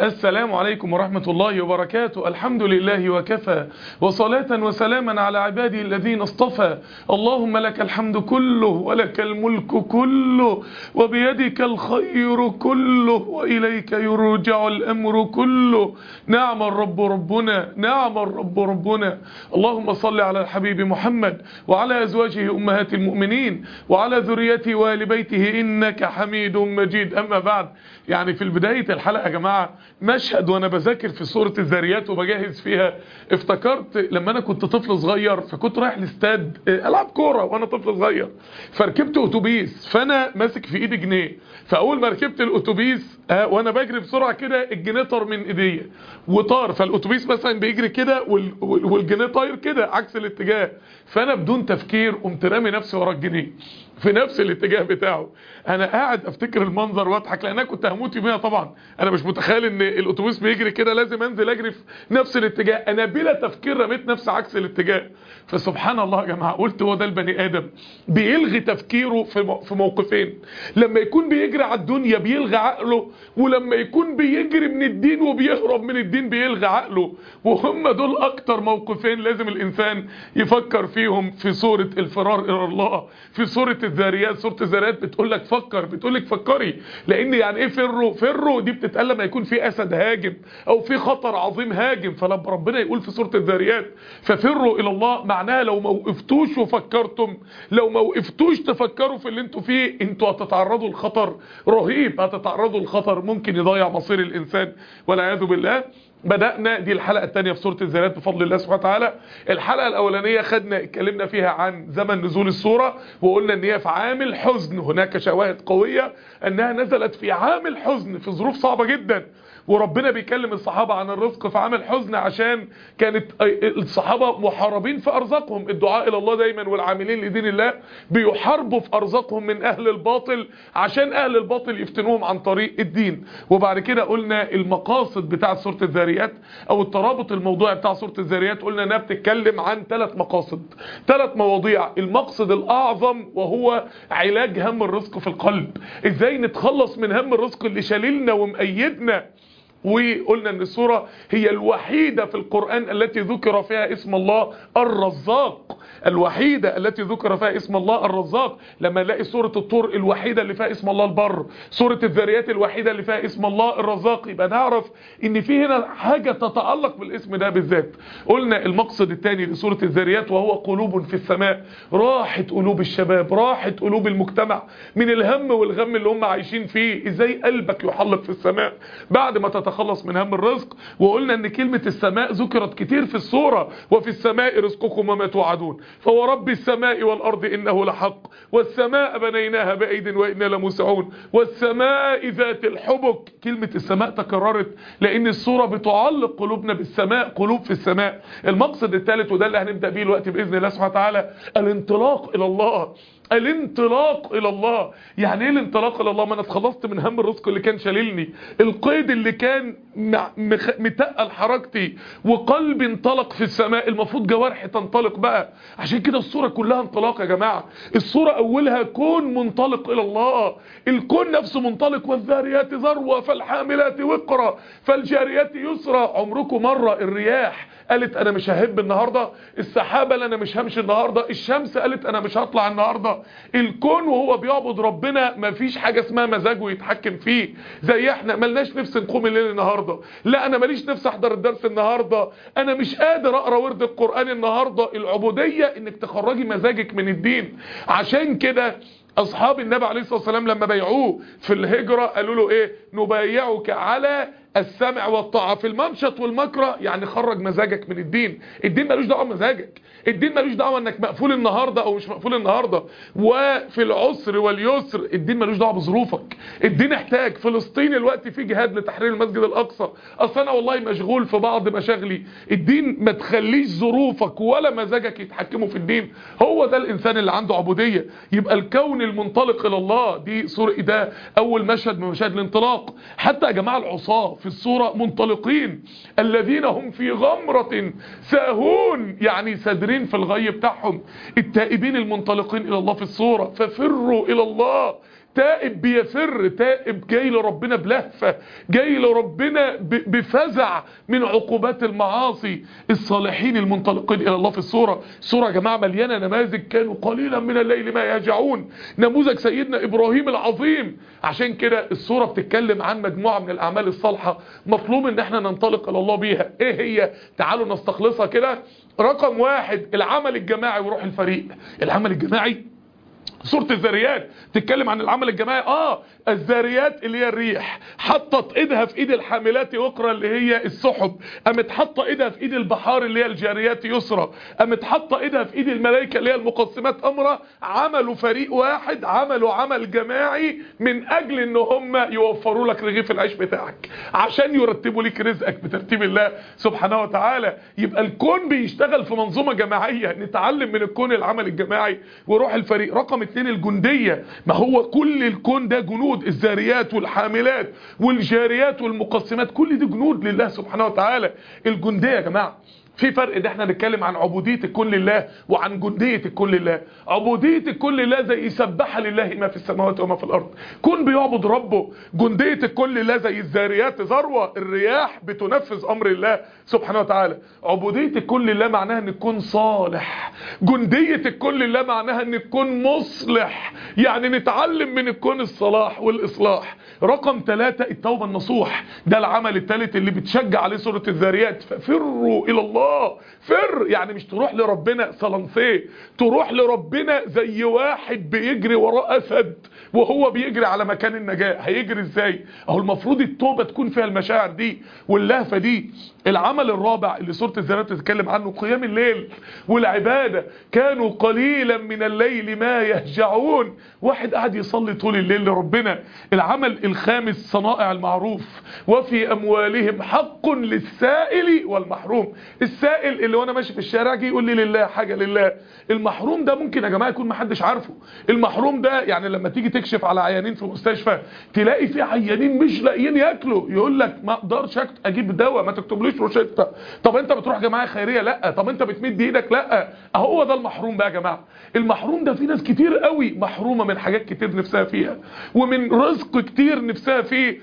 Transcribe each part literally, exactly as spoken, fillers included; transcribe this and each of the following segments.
السلام عليكم ورحمة الله وبركاته. الحمد لله وكفى، وصلاة وسلاما على عباده الذين اصطفى. اللهم لك الحمد كله، ولك الملك كله، وبيدك الخير كله، وإليك يرجع الأمر كله. نعم الرب ربنا، نعم الرب ربنا. اللهم صل على الحبيب محمد وعلى أزواجه أمهات المؤمنين وعلى ذريته وآل بيته إنك حميد مجيد. أما بعد، يعني في بداية الحلقة يا جماعة مشهد وانا بذاكر في سورة الذاريات وبجهز فيها، افتكرت لما انا كنت طفل صغير، فكنت رايح لاستاد العب كورة وانا طفل صغير، فركبت اتوبيس، فانا ماسك في ايدي جنيه، فاول ما ركبت الاتوبيس اه وانا بجري بسرعة كده الجنيه طار من ايديا وطار، فالاتوبيس مثلا بيجري كده والجنيه طاير كده عكس الاتجاه، فانا بدون تفكير قمت رامي نفسي ورا الجنيه في نفس الاتجاه بتاعه. انا قاعد افتكر المنظر واضحك، لان انا كنت هموت يوميها طبعا. انا مش متخيل ان الاتوبيس بيجري كده لازم انزل اجري في نفس الاتجاه، انا بلا تفكير رميت نفسي عكس الاتجاه. فسبحان الله يا جماعه، قلت هو ده البني ادم بيلغي تفكيره في في موقفين، لما يكون بيجري على الدنيا بيلغي عقله، ولما يكون بيجري من الدين وبيهرب من الدين بيلغي عقله. وهم دول اكتر موقفين لازم الانسان يفكر فيهم في سوره الفرار الى الله. في سوره الذاريات، سوره الذاريات بتقول لك فكر، بتقول لك فكري، لان يعني ايه فروا؟ فروا دي بتتقال لما يكون في اسد هاجم او في خطر عظيم هاجم. فلما ربنا يقول في سوره الذاريات ففروا الى الله، معناها لو ما وقفتوش وفكرتم، لو ما وقفتوش تفكروا في اللي انتوا فيه، انتوا هتتعرضوا لخطر رهيب، هتتعرضوا لخطر ممكن يضيع مصير الانسان والعياذ بالله. بدأنا دي الحلقة الثانية في سورة الذاريات بفضل الله سبحانه وتعالى. الحلقة الأولانية خدنا اتكلمنا فيها عن زمن نزول السورة، وقلنا ان هي في عام الحزن. هناك شواهد قوية انها نزلت في عام الحزن في ظروف صعبة جدا، وربنا بيكلم الصحابة عن الرزق في عام الحزن عشان كانت الصحابة محاربين في أرزاقهم. الدعاء إلى الله دايما والعاملين لدين الله بيحاربوا في أرزاقهم من أهل الباطل عشان أهل الباطل يفتنوهم عن طريق الدين. وبعد كده قلنا المقاصد بتاع سورة الذاريات أو الترابط الموضوعي بتاع سورة الذاريات، قلنا انها بتتكلم عن ثلاث مقاصد، ثلاث مواضيع. المقصد الأعظم وهو علاج هم الرزق في القلب، ازاي نتخلص من هم الرزق اللي شاللنا ومقيدنا. وقلنا ان السورة هي الوحيدة في القرآن التي ذكر فيها اسم الله الرزاق، الوحيدة التي ذكر فيها اسم الله الرزاق. لما نلاقي سورة الطور الوحيدة اللي فيها اسم الله البر، سورة الذاريات الوحيدة اللي فيها اسم الله الرزاق، يبقى نعرف ان في هنا حاجة تتعلق بالاسم ده بالذات. قلنا المقصد الثاني لسورة الذاريات وهو قلوب في السماء، راحت قلوب الشباب، راحت قلوب المجتمع من الهم والغم اللي هم عايشين فيه. ازاي قلبك يحلق في السماء بعد ما تتخلص من هم الرزق. وقلنا ان كلمة السماء ذكرت كتير في السورة، وفي السماء رزقكم وما توعدون، فورب السماء والأرض إنه لحق، والسماء بنيناها بأيد وإنا لموسعون، والسماء ذات الحبك. كلمة السماء تكررت لأن السورة بتعلق قلوبنا بالسماء، قلوب في السماء. المقصد الثالث وده اللي هنبدأ بيه الوقت بإذن الله سبحانه وتعالى، الانطلاق إلى الله. الانطلاق الى الله، يعني ايه الانطلاق الى الله؟ ما انا اتخلصت من هم الرزق اللي كان شاللني، القيد اللي كان متقل حركتي، وقلبي انطلق في السماء، المفروض جوارحي تنطلق بقى. عشان كده السورة كلها انطلاق يا جماعة. السورة اولها كون منطلق الى الله، الكون نفسه منطلق. والذاريات ذروة، فالحاملات وقرا، فالجاريات يسرا. عمركم مرة الرياح قالت انا مش ههب النهاردة؟ السحابة انا مش همشي النهاردة؟ الشمس قالت انا مش هطلع النهاردة؟ الكون وهو بيعبد ربنا مفيش حاجة اسمها مزاجه يتحكم فيه. زي احنا ملناش نفس نقوم الليل النهاردة، لا انا ماليش نفس احضر الدرس النهاردة، انا مش قادر اقرا ورد القرآن النهاردة. العبودية انك تخرجي مزاجك من الدين. عشان كده اصحاب النبي عليه الصلاة والسلام لما بيعوه في الهجرة قالوا له ايه؟ نبايعك على السمع والطاعة في المنشط والمكره، يعني خرج مزاجك من الدين. الدين ملوش دعوه بمزاجك، الدين ملوش دعوه انك مقفول النهارده او مش مقفول النهارده. وفي العسر واليسر الدين ملوش دعوه بظروفك. الدين احتاج فلسطين الوقت في جهاد لتحرير المسجد الاقصى، اصل انا والله مشغول في بعض مشاغلي. الدين ما تخليش ظروفك ولا مزاجك يتحكموا في الدين. هو ده الانسان اللي عنده عبوديه. يبقى الكون المنطلق الى الله، دي سوره، ده اول مشهد من مشاهد الانطلاق. حتى يا جماعه العصاه في السورة منطلقين، الذين هم في غمرة ساهون، يعني سادرين في الغي بتاعهم. التائبين المنطلقين إلى الله في السورة، ففروا إلى الله. تائب بيفر، تائب جاي لربنا بلهفة، جاي لربنا بفزع من عقوبات المعاصي. الصالحين المنطلقين الى الله في السورة. السورة يا جماعة مليانة نماذج كانوا قليلا من الليل ما يهجعون. نموذج سيدنا ابراهيم العظيم. عشان كده السورة بتتكلم عن مجموعة من الاعمال الصالحة مطلوب ان احنا ننطلق الى الله بيها. ايه هي؟ تعالوا نستخلصها كده. رقم واحد العمل الجماعي وروح الفريق. العمل الجماعي سورة الذاريات تتكلم عن العمل الجماعي. اه الذاريات اللي هي الريح حطت ايدها في ايد الحاملات وقرا اللي هي السحب، قامت حاطه ايدها في ايد البحار اللي هي الجاريات يسرا، قامت حاطه ايدها في ايد الملائكه اللي هي المقسمات امرا. عملوا فريق واحد، عملوا عمل جماعي من اجل ان هم يوفروا لك رغيف العيش بتاعك، عشان يرتبوا لك رزقك بترتيب الله سبحانه وتعالى. يبقى الكون بيشتغل في منظومه جماعيه. نتعلم من الكون العمل الجماعي وروح الفريق. رقم اتنين الجنديه. ما هو كل الكون ده جنود، الذاريات والحاملات والجاريات والمقسمات، كل دي جنود لله سبحانه وتعالى. الجنديه يا جماعه في فرق ان احنا نتكلم عن عبودية الكون لله وعن جندية الكون لله. عبودية الكون لله زي سبح لله ما في السماوات وما في الارض، كون بيعبد ربه. جندية الكون لله زي الذاريات ذروة، الرياح بتنفذ امر الله سبحانه وتعالى. عبودية الكون لله معناها ان تكون صالح. جندية الكون لله معناها ان تكون مصلح، يعني نتعلم من الكون الصلاح والاصلاح. رقم ثلاثة التوبة النصوح. ده العمل الثالث اللي بتشجع عليه سورة الذاريات. ففروا الى الله. فر يعني مش تروح لربنا صلنسيه، تروح لربنا زي واحد بيجري وراء اسد وهو بيجري على مكان النجاة. هيجري ازاي؟ اهو المفروض التوبة تكون فيها المشاعر دي واللهفة دي. العمل الرابع اللي سورة الذاريات تتكلم عنه قيام الليل والعبادة. كانوا قليلا من الليل ما يهجعون. واحد قاعد يصلي طول الليل لربنا. العمل الخامس صنائع المعروف. وفي اموالهم حق للسائل والمحروم. السائل اللي وانا ماشي في الشارع جه يقول لي لله حاجة لله. المحروم ده ممكن يا جماعة يكون محدش عارفه. المحروم ده يعني لما تيجي تكشف على عيانين في مستشفى تلاقي في عيانين مش لاقيين ياكلوا، يقول لك ما اقدرش اجيب دواء، ما تكتبليش روشته. طب انت بتروح جمعيه خيريه؟ لا. طب انت بتمد ايدك؟ لا. اهو ده المحروم بقى يا جماعه. المحروم ده في ناس كتير قوي محرومه من حاجات كتير نفسها فيها ومن رزق كتير نفسها فيه،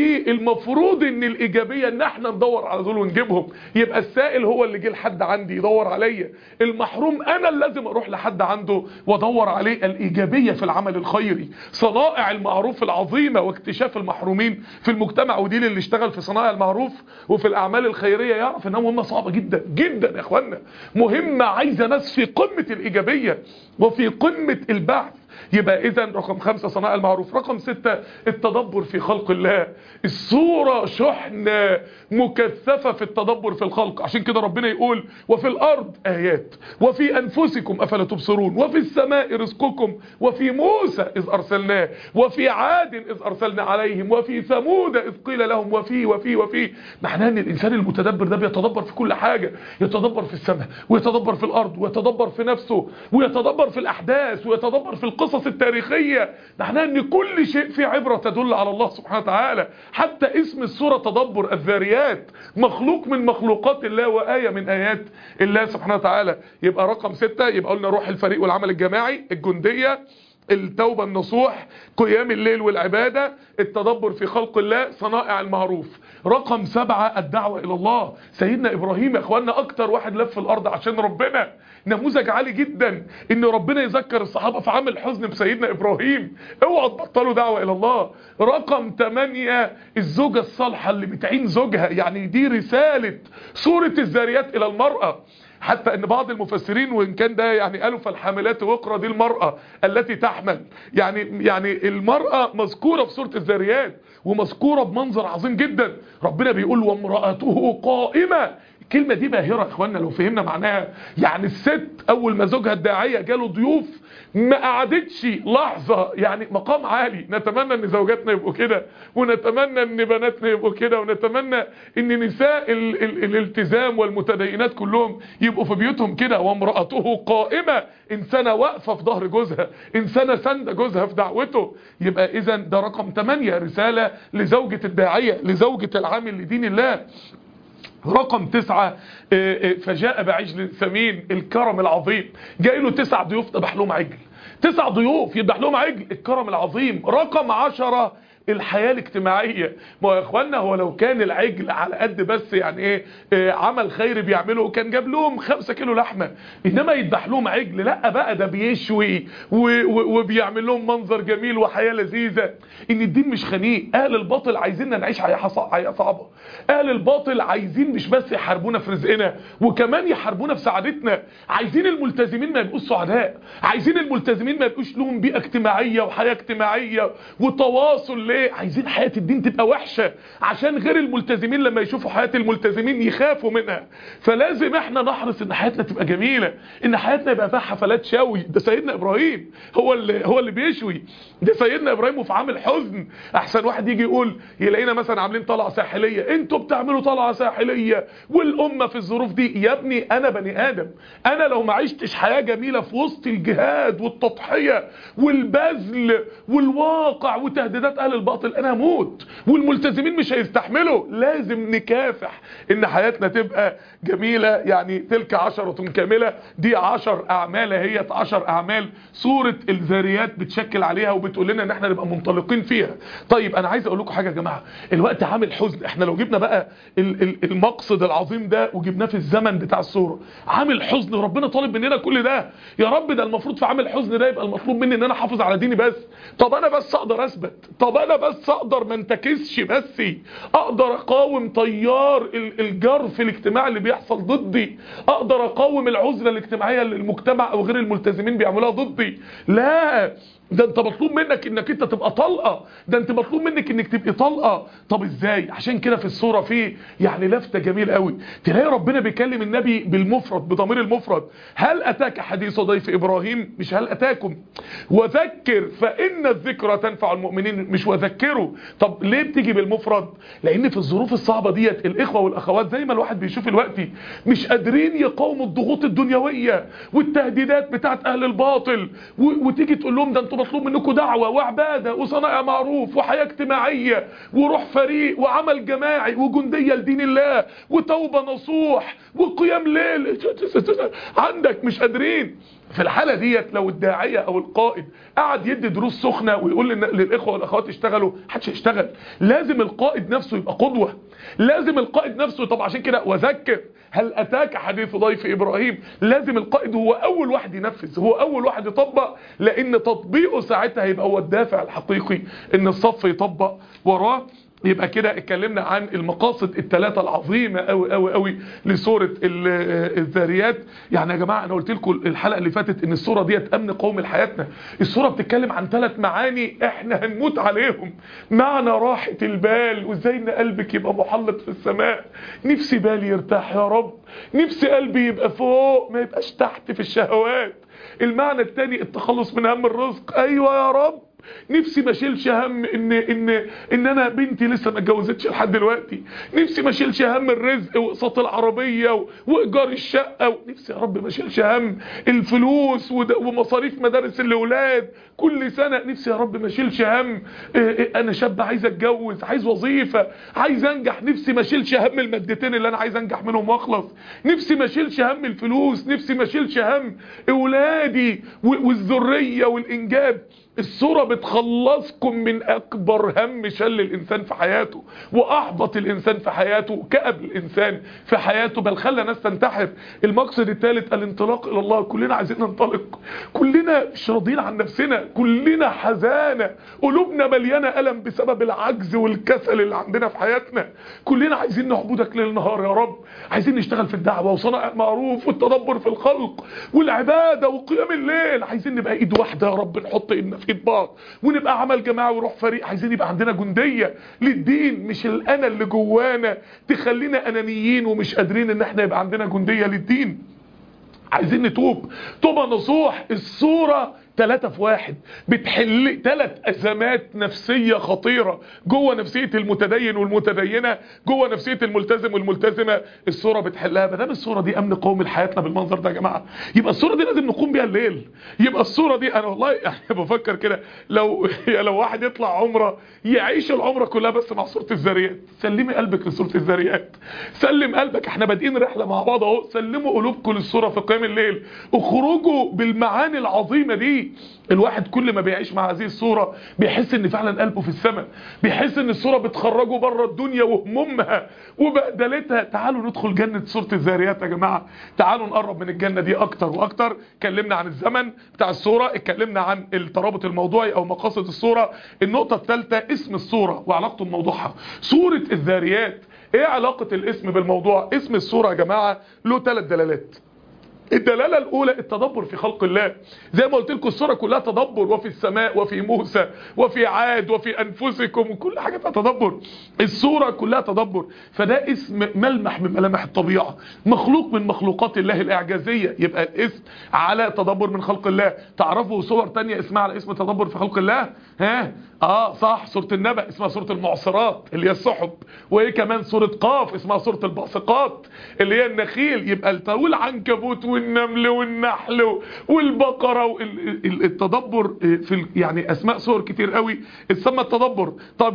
والمفروض ان الايجابيه ان احنا ندور على دول ونجيبهم. يبقى السائل هو اللي جه لحد عندي يدور عليا، المحروم انا اللي لازم اروح لحد عنده وادور عليه. الايجابيه في العمل الخيري، صنائع المعروف العظيمه واكتشاف المحرومين في المجتمع. ودي اللي اشتغل في صنائع المعروف وفي الاعمال الخيريه يعرف انها مهمه صعبه جدا جدا يا اخوانا. مهمه عايزه ناس في قمه الايجابيه وفي قمه البعث. يبقى اذا رقم خمسة صنائع المعروف. رقم ستة التدبر في خلق الله. السورة شحنة مكثفة في التدبر في الخلق. عشان كده ربنا يقول وفي الارض ايات وفي انفسكم افلا تبصرون وفي السماء رزقكم وفي موسى اذ ارسلناه وفي عاد اذ ارسلنا عليهم وفي ثمود اذ قيل لهم وفي وفي وفي. معناه ان الانسان المتدبر ده بيتدبر في كل حاجة. يتدبر في السماء ويتدبر في الارض ويتدبر في نفسه ويتدبر في الاحداث ويتدبر في القصص التاريخية. معناه ان كل شيء فيه عبرة تدل على الله سبحانه وتعالى. حتى اسم السورة تدبر. الذاريات مخلوق من مخلوقات الله وآية من آيات الله سبحانه وتعالى. يبقى رقم ستة يبقى قلنا روح الفريق والعمل الجماعي، الجندية، التوبة النصوح، قيام الليل والعبادة، التدبر في خلق الله، صنائع المعروف. رقم سبعة الدعوة إلى الله. سيدنا إبراهيم يا أخوانا أكتر واحد لف الأرض عشان ربنا. نموذج عالي جدا إن ربنا يذكر الصحابة في عام الحزن بسيدنا إبراهيم. اوعوا تبطلوا دعوة إلى الله. رقم ثمانية الزوجة الصالحة اللي بتعين زوجها. يعني دي رسالة سورة الذاريات إلى المرأة. حتى ان بعض المفسرين وان كان ده يعني قالوا فالحاملات وقرا دي المرأة التي تحمل. يعني يعني المرأة مذكورة في سورة الذاريات ومذكورة بمنظر عظيم جدا. ربنا بيقول وامرأته قائمة. الكلمة دي باهرة يا اخوانا لو فهمنا معناها. يعني الست اول ما زوجها الداعية جاله ضيوف ما قعدتش لحظة، يعني مقام عالي. نتمنى ان زوجاتنا يبقوا كده ونتمنى ان بناتنا يبقوا كده ونتمنى ان نساء ال ال الالتزام والمتدينات كلهم يبقوا في بيوتهم كده. وامرأته قائمة، انسانة واقفة في ظهر جوزها، انسانة سند جوزها في دعوته. يبقى اذا ده رقم ثمانية رسالة لزوجة الداعية، لزوجة العامل لدين الله. رقم تسعة فجاء بعجل ثمين، الكرم العظيم. جاي له تسع ضيوف ذبح لهم عجل. تسع ضيوف يذبح لهم عجل، الكرم العظيم. رقم عشرة الحياة الاجتماعية. ما هو يا اخوانا هو لو كان العجل على قد بس يعني ايه اه عمل خير بيعمله كان جاب لهم خمسة كيلو لحمة، انما يذبح لهم عجل لا بقى ده بيشوي وبيعمل لهم منظر جميل وحياة لذيذة. ان الدين مش خنيق. اهل الباطل عايزيننا نعيش حياة صعبة. اهل الباطل عايزين مش بس يحاربونا في رزقنا وكمان يحاربونا في سعادتنا. عايزين الملتزمين ما يبقوش سعداء، عايزين الملتزمين ما يبقوش لهم بيئة اجتماعية وحياة اجتماعية وتواصل. ليه؟ عايزين حياة الدين تبقى وحشة عشان غير الملتزمين لما يشوفوا حياة الملتزمين يخافوا منها. فلازم احنا نحرص ان حياتنا تبقى جميلة، ان حياتنا يبقى فيها حفلات شوي. ده سيدنا ابراهيم هو اللي هو اللي بيشوي. ده سيدنا ابراهيم وفي عام الحزن احسن واحد يجي يقول يلاقينا مثلا عاملين طلعة ساحلية، انتوا بتعملوا طلعة ساحلية والامة في الظروف دي. يا ابني انا بني ادم، انا لو ما عشتش حياة جميلة في وسط الجهاد والتضحية والبذل والواقع وتهديدات اهل الباطل انا هموت، والملتزمين مش هيستحملوا. لازم نكافح ان حياتنا تبقى جميلة. يعني تلك عشرة كاملة، دي عشر اعمال، هي عشر اعمال سورة الذاريات بتشكل عليها وبتقول لنا ان احنا نبقى منطلقين فيها. طيب انا عايز اقول لكم حاجة يا جماعة، الوقت عامل حزن. احنا لو جبنا بقى المقصد العظيم ده وجبناه في الزمن بتاع السورة، عامل حزن ربنا طالب مننا كل ده. يا رب ده المفروض في عامل حزن ده يبقى المطلوب مني ان انا احافظ على ديني بس. طب انا بس اقدر اثبت، طب انا بس اقدر ما انتكسش، بس اقدر اقاوم تيار الجرف الاجتماعي اللي بيحصل ضدي، اقدر اقاوم العزلة الاجتماعية اللي المجتمع او غير الملتزمين بيعملوها ضدي. لا، ده انت مطلوب منك انك انت تبقى طلقة، ده انت مطلوب منك انك تبقى طلقة. طب ازاي؟ عشان كده في السورة فيه يعني لفتة جميل قوي، تلاقي ربنا بيكلم النبي بالمفرد بضمير المفرد. هل اتاك حديث ضيف ابراهيم؟ مش هل اتاكم. وذكر فان الذكرى تنفع المؤمنين، مش وذكروا. طب ليه بتيجي بالمفرد؟ لان في الظروف الصعبة ديت الاخوة والاخوات زي ما الواحد بيشوف دلوقتي مش قادرين يقاوموا الضغوط الدنيوية والتهديدات بتاعت اهل الباطل، وتيجي تقول لهم ده انتوا مطلوب منكم دعوة وعبادة وصنائع معروف وحياة اجتماعية وروح فريق وعمل جماعي وجندية لدين الله وتوبة نصوح وقيام ليل، عندك مش قادرين. في الحالة ديت لو الداعية او القائد قعد يدي دروس سخنة ويقول للاخوة والاخوات اشتغلوا، محدش هيشتغل. لازم القائد نفسه يبقى قدوة، لازم القائد نفسه. طب عشان كده وذكر هل اتاك حديث ضيف ابراهيم، لازم القائد هو اول واحد ينفذ، هو اول واحد يطبق، لان تطبيقه ساعتها هيبقى هو الدافع الحقيقي ان الصف يطبق وراه. يبقى كده اتكلمنا عن المقاصد الثلاثه العظيمه قوي قوي قوي لسوره الذاريات. يعني يا جماعه انا قلت لكم الحلقه اللي فاتت ان السوره ديت امن قومي لحياتنا. السوره بتتكلم عن ثلاث معاني احنا هنموت عليهم. معنى راحه البال، وازاي ان قلبك يبقى محلق في السماء. نفسي بالي يرتاح يا رب، نفسي قلبي يبقى فوق ما يبقاش تحت في الشهوات. المعنى الثاني التخلص من هم الرزق، ايوه يا رب نفسي ما اشيلش هم ان ان ان انا بنتي لسه ما اتجوزتش لحد دلوقتي، نفسي ما اشيلش هم الرزق واقساط العربيه وايجار الشقه، نفسي يا رب ما اشيلش هم الفلوس ومصاريف مدارس الاولاد كل سنه، نفسي يا رب ما اشيلش هم انا شاب عايز اتجوز، عايز وظيفه، عايز انجح، نفسي ما اشيلش هم المادتين اللي انا عايز انجح منهم واخلص، نفسي ما اشيلش هم الفلوس، نفسي ما اشيلش هم اولادي والذريه والانجاب. السورة بتخلصكم من اكبر هم شل الانسان في حياته واحبط الانسان في حياته وكأب الانسان في حياته، بل خلى ناس تنتحر. المقصد الثالث الانطلاق الى الله. كلنا عايزين ننطلق، كلنا مش راضيين عن نفسنا، كلنا حزانة، قلوبنا مليانة ألم بسبب العجز والكسل اللي عندنا في حياتنا. كلنا عايزين نعبدك ليل نهار يا رب، عايزين نشتغل في الدعوة وصناعة المعروف والتدبر في الخلق والعبادة وقيام الليل، عايزين نبقى ايد واحدة يا رب، نحط ايدنا في ايد بعض ونبقى عمل جماعي وروح فريق. عايزين يبقى عندنا جندية للدين، مش الانا اللي جوانا تخلينا انانيين ومش قادرين ان احنا يبقى عندنا جندية للدين. عايزين نتوب توبة نصوح. الصورة ثلاثة في واحد، بتحل ثلاث ازمات نفسية خطيرة جوه نفسية المتدين والمتدينة، جوه نفسية الملتزم والملتزمة. الصورة بتحلها. ما دام الصورة دي امن قومي لحياتنا بالمنظر ده يا جماعة، يبقى الصورة دي لازم نقوم بيها الليل. يبقى الصورة دي انا والله يعني بفكر كده، لو لو واحد يطلع عمرة يعيش العمرة كلها بس مع سورة الذاريات. سلمي قلبك لسورة الذاريات، سلم قلبك، احنا بادئين رحلة مع بعض اهو. سلموا قلوبكم للصورة في قيام الليل، اخرجوا بالمعاني العظيمة دي. دي الواحد كل ما بيعيش مع هذه الصورة بيحس ان فعلا قلبه في السماء، بيحس ان الصورة بتخرجه بره الدنيا وهمومها وبهدلتها. تعالوا ندخل جنة سورة الذاريات يا جماعة، تعالوا نقرب من الجنة دي اكتر واكتر. اتكلمنا عن الزمن بتاع الصورة، اتكلمنا عن الترابط الموضوعي او مقاصد الصورة. النقطة الثالثة اسم الصورة وعلاقته بموضوعها. سورة الذاريات ايه علاقة الاسم بالموضوع؟ اسم الصورة يا جماعة له ثلاث دلالات. الدلالة الأولى التدبر في خلق الله، زي ما قلت لكم السورة كلها تدبر، وفي السماء وفي موسى وفي عاد وفي أنفسكم وكل حاجة فيها تدبر. السورة كلها تدبر، فده اسم ملمح من ملامح الطبيعة، مخلوق من مخلوقات الله الإعجازية، يبقى الاسم على تدبر من خلق الله. تعرفوا صور تانية اسمها على اسم تدبر في خلق الله؟ ها؟ اه صح، سورة النبأ اسمها سورة المعصرات اللي هي السحب، وايه كمان سورة قاف اسمها سورة الباسقات اللي هي النخيل. يبقى العنكبوت والنمل والنحل والبقرة والتدبر في يعني اسماء سور كتير قوي اتسمى التدبر. طب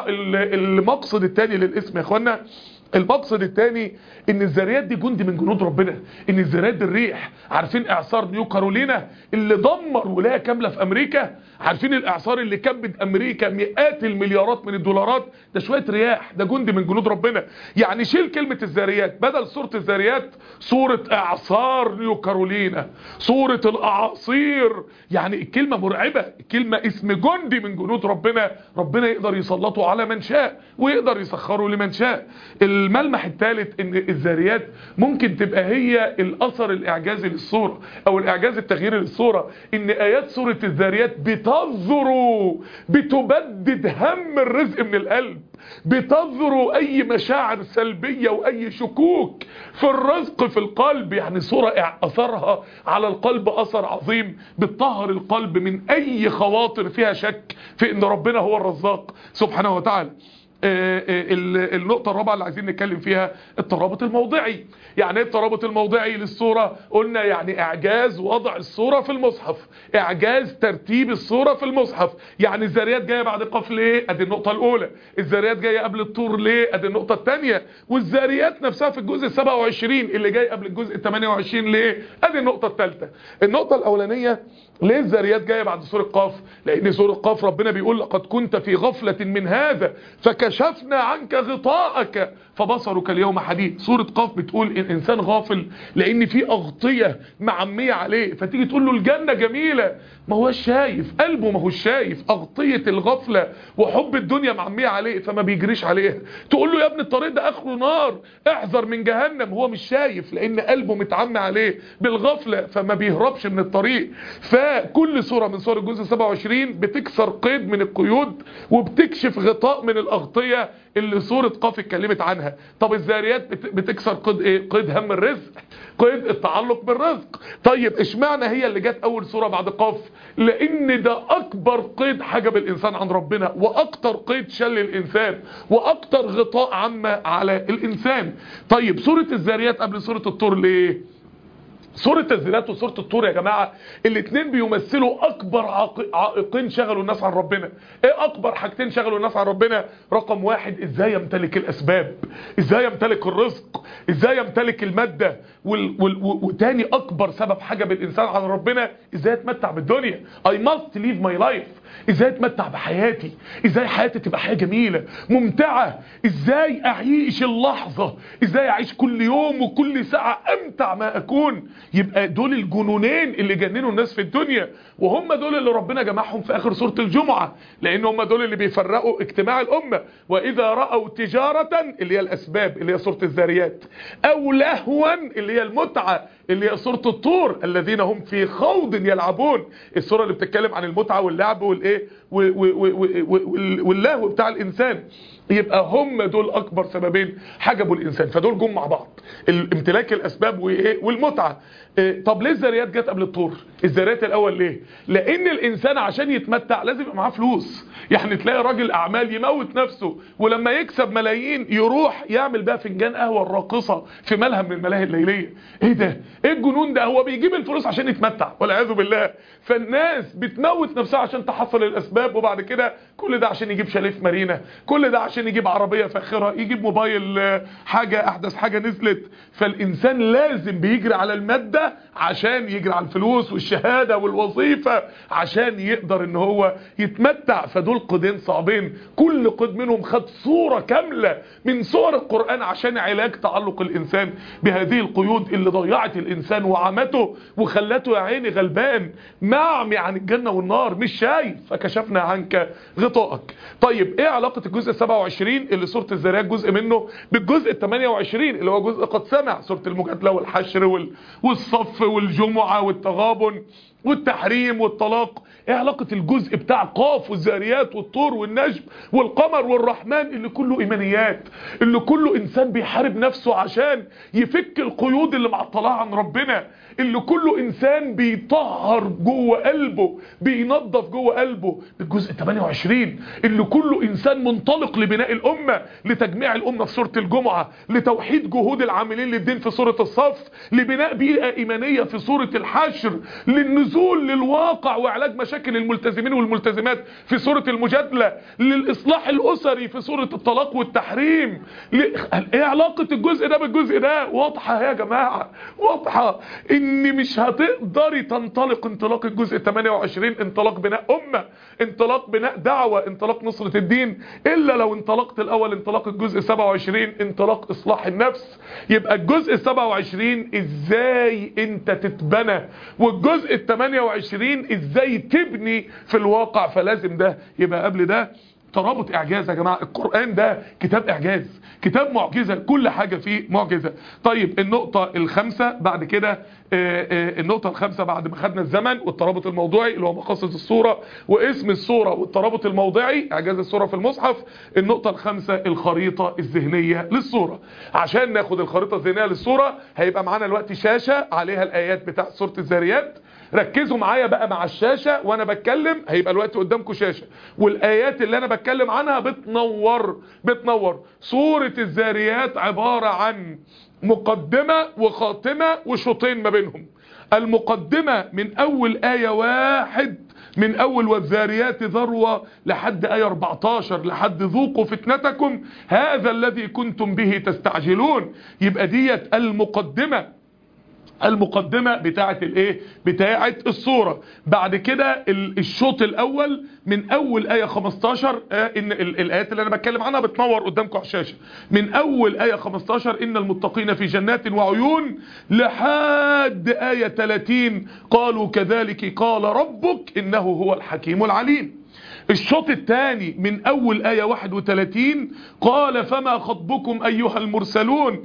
المقصد الثاني للاسم يا اخوانا، المقصد الثاني ان الذاريات دي جندي من جنود ربنا، ان الذاريات دي الريح. عارفين اعصار نيو كارولينا اللي دمر ولايه كامله في امريكا؟ عارفين الاعصار اللي كبد امريكا مئات المليارات من الدولارات؟ ده شويه رياح، ده جندي من جنود ربنا. يعني شيل كلمه الذاريات، بدل سوره الذاريات سوره اعصار نيو كارولينا، سوره الاعاصير. يعني الكلمه مرعبه، الكلمه اسم جندي من جنود ربنا، ربنا يقدر يسلطه على من شاء ويقدر يسخره لمن شاء. الملمح الثالث ان الذاريات ممكن تبقى هي الاثر الاعجازي للصورة او الاعجاز التغييري للصورة، ان ايات سورة الذاريات بتظهر بتبدد هم الرزق من القلب، بتظهر اي مشاعر سلبية واي شكوك في الرزق في القلب. يعني صورة اثرها على القلب اثر عظيم، بتطهر القلب من اي خواطر فيها شك في ان ربنا هو الرزاق سبحانه وتعالى. النقطة الرابعة اللي عايزين نتكلم فيها الترابط الموضعي. يعني ايه الترابط الموضعي للصورة؟ قلنا يعني اعجاز وضع الصورة في المصحف، اعجاز ترتيب الصورة في المصحف. يعني الذاريات جاية بعد قاف ليه؟ ادي النقطة الاولى. الذاريات جاية قبل الطور ليه؟ ادي النقطة الثانية. والذاريات نفسها في الجزء السابع وعشرين اللي جاي قبل الجزء الثامن وعشرين ليه؟ ادي النقطة الثالثة. النقطة الاولانية ليه الذاريات جاية بعد سورة قاف؟ لان سورة قاف ربنا بيقول لقد كنت في غفلة من هذا فكشفنا عنك غطاءك فبصرك اليوم حديد. سورة قاف بتقول ان الانسان غافل لان في اغطية معمية عليه، فتيجي تقول له الجنة جميلة ما هوش شايف، قلبه ما هوش شايف، اغطية الغفلة وحب الدنيا معمية عليه فما بيجريش عليها. تقول له يا ابن الطريق ده اخره نار احذر من جهنم، هو مش شايف لان قلبه متعمي عليه بالغفلة فما بيهربش من الطريق. فكل سورة من سور الجزء سبعة وعشرين بتكسر قيد من القيود وبتكشف غطاء من الاغطية اللي سورة قاف اتكلمت عنها. طب الذاريات بتكسر قيد ايه؟ قيد هم الرزق، قيد التعلق بالرزق. طيب اشمعنى هي اللي جت اول سورة بعد قاف؟ لان ده اكبر قيد حجب الانسان عن ربنا، واكتر قيد شل الانسان، واكتر غطاء عامة على الانسان. طيب سورة الذاريات قبل سورة الطور ليه؟ سورة الذاريات وسورة الطور يا جماعة الاثنين بيمثلوا اكبر عائقين شغلوا الناس عن ربنا. ايه اكبر حاجتين شغلوا الناس عن ربنا؟ رقم واحد ازاي يمتلك الاسباب، ازاي يمتلك الرزق، ازاي يمتلك المادة، وال وال وتاني اكبر سبب حجب الانسان عن ربنا ازاي اتمتع بالدنيا. I must live my life، ازاي اتمتع بحياتي، ازاي حياتي تبقى حياة جميلة ممتعة، ازاي اعيش اللحظة، ازاي اعيش كل يوم وكل ساعة امتع ما اكون. يبقى دول الجنونين اللي جننوا الناس في الدنيا، وهم دول اللي ربنا جمعهم في اخر سورة الجمعة، لان هم دول اللي بيفرقوا اجتماع الامة. واذا رأوا تجارة اللي هي الاسباب اللي هي سورة الذاريات، او لهوا اللي هي المتعة اللي هي سورة الطور الذين هم في خوض يلعبون، السورة اللي بتتكلم عن المتعة واللعب والايه واللهو بتاع الانسان. يبقى هم دول اكبر سببين حجبوا الانسان، فدول جم مع بعض، الامتلاك الاسباب وايه والمتعه. إيه طب ليه الذاريات جت قبل الطور؟ الذاريات الاول ليه؟ لان الانسان عشان يتمتع لازم يبقى معاه فلوس. يعني تلاقي راجل اعمال يموت نفسه ولما يكسب ملايين يروح يعمل بقى فنجان قهوه الراقصه في ملهى من الملاهي الليليه. ايه ده؟ ايه الجنون ده؟ هو بيجيب الفلوس عشان يتمتع والعياذ بالله. فالناس بتموت نفسها عشان تحصل الاسباب، وبعد كده كل ده عشان يجيب شاليه في مارينا، كل ده عشان يجيب عربيه فاخره، يجيب موبايل حاجه احدث حاجه نزلت. فالانسان لازم بيجري على الماده الدنيا عشان يجري على الفلوس والشهادة والوظيفة عشان يقدر ان هو يتمتع. فدول قيدين صعبين، كل قيد منهم خد صورة كاملة من صور القرآن عشان علاج تعلق الانسان بهذه القيود اللي ضيعت الانسان وعمته وخلته يا عيني غلبان معمي عن الجنة والنار، مش شايف. فكشفنا عنك غطائك. طيب ايه علاقة الجزء سبعة وعشرين اللي سورة الذاريات جزء منه بالجزء ثمانية وعشرين اللي هو جزء قد سمع، سورة المجادلة والحشر وال... والصف والجمعة والتغابن والتحريم والطلاق؟ ايه علاقة الجزء بتاع قاف والذاريات والطور والنجم والقمر والرحمن اللي كله ايمانيات، اللي كله انسان بيحارب نفسه عشان يفك القيود اللي معطلاه عن ربنا، اللي كله انسان بيطهر جوه قلبه بينظف جوه قلبه؟ بالجزء ثمانية وعشرين اللي كله انسان منطلق لبناء الامة، لتجميع الامة في سورة الجمعة، لتوحيد جهود العاملين للدين في سورة الصف، لبناء بيئة ايمانية في سورة الحشر، للنزول للواقع وعلاج مشاكل الملتزمين والملتزمات في سورة المجادلة، للإصلاح الأسري في سورة الطلاق والتحريم. ايه علاقة الجزء ده بالجزء ده؟ واضحة يا جماعة، واضحة ان مش هتقدري تنطلق انطلاق الجزء ثمانية وعشرين انطلاق بناء أمة، انطلاق بناء دعوة، انطلاق نصرة الدين، إلا لو انطلقت الأول انطلاق الجزء سبعة وعشرين انطلاق إصلاح النفس. يبقى الجزء سبعة وعشرين ازاي انت تتبنى، والجزء ثمانية وعشرين ازاي تبني في الواقع. فلازم ده يبقى قبل ده ترابط اعجاز يا جماعه. القران ده كتاب اعجاز، كتاب معجزه، كل حاجه فيه معجزه. طيب النقطه الخامسه بعد كده، النقطه الخامسه بعد ما خدنا الزمن والترابط الموضوعي اللي هو مقاصد الصوره واسم الصوره والترابط الموضعي اعجاز الصوره في المصحف، النقطه الخامسه الخريطه الذهنيه للصوره. عشان ناخد الخريطه الذهنيه للصوره هيبقى معانا دلوقتي شاشه عليها الايات بتاع سوره الذاريات. ركزوا معايا بقى مع الشاشة وانا بتكلم، هيبقى الوقت قدامكم شاشة والايات اللي انا بتكلم عنها بتنور بتنور سورة الذاريات عبارة عن مقدمة وخاتمة وشوطين ما بينهم. المقدمة من اول آية واحد، من اول والذاريات ذروة لحد آية أربعتاشر، لحد ذوقوا فتنتكم هذا الذي كنتم به تستعجلون. يبقى ديت المقدمة، المقدمة بتاعة الايه بتاعة الصورة. بعد كده الشوط الاول من اول آية خمستاشر، آه ان الايات اللي انا بتكلم عنها بتنور قدامكم على الشاشة، من اول آية خمستاشر ان المتقين في جنات وعيون لحد آية ثلاثين قالوا كذلك قال ربك انه هو الحكيم العليم. الشوط الثاني من اول آية واحد وثلاثين قال فما خطبكم ايها المرسلون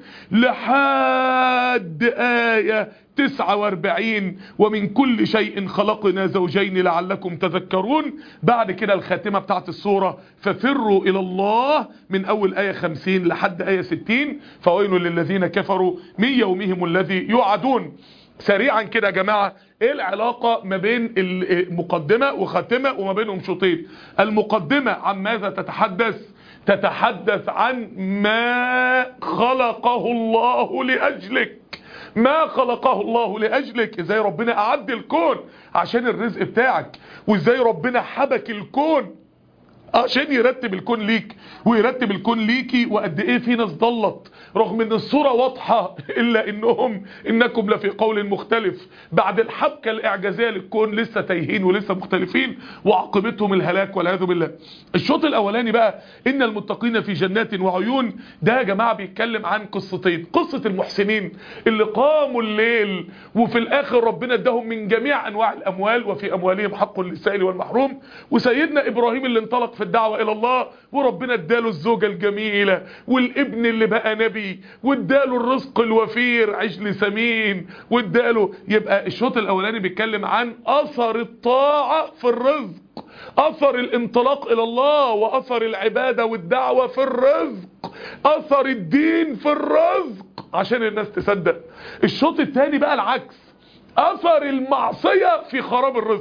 لحد آية تسعة واربعين ومن كل شيء خلقنا زوجين لعلكم تذكرون. بعد كده الخاتمة بتاعت السورة ففروا الى الله من اول آية خمسين لحد آية ستين فويل للذين كفروا من يومهم الذي يوعدون. سريعا كده يا جماعة ايه العلاقة ما بين المقدمة وخاتمة وما بينهم شوطين؟ المقدمة عن ماذا تتحدث؟ تتحدث عن ما خلقه الله لأجلك، ما خلقه الله لأجلك، ازاي ربنا أعد الكون عشان الرزق بتاعك، وازاي ربنا حبك الكون عشان يرتب الكون ليك ويرتب الكون ليكي. وقد ايه في ناس ضلت رغم ان الصورة واضحة الا انهم انكم لفي قول مختلف. بعد الحبكة الاعجازية للكون لسه تايهين ولسه مختلفين وعاقبتهم الهلاك والعياذ بالله. الشوط الاولاني بقى ان المتقين في جنات وعيون، ده يا جماعة بيتكلم عن قصتين. قصة المحسنين اللي قاموا الليل وفي الاخر ربنا اداهم من جميع انواع الاموال وفي اموالهم حق للسائل والمحروم، وسيدنا ابراهيم اللي انطلق في الدعوة الى الله وربنا اداله الزوجة الجميلة والابن اللي بقى نبي واداله الرزق الوفير عجل سمين واداله. يبقى الشوط الاولاني بيتكلم عن اثر الطاعة في الرزق، اثر الانطلاق الى الله واثر العبادة والدعوة في الرزق، اثر الدين في الرزق عشان الناس تصدق. الشوط الثاني بقى العكس، اثر المعصية في خراب الرزق.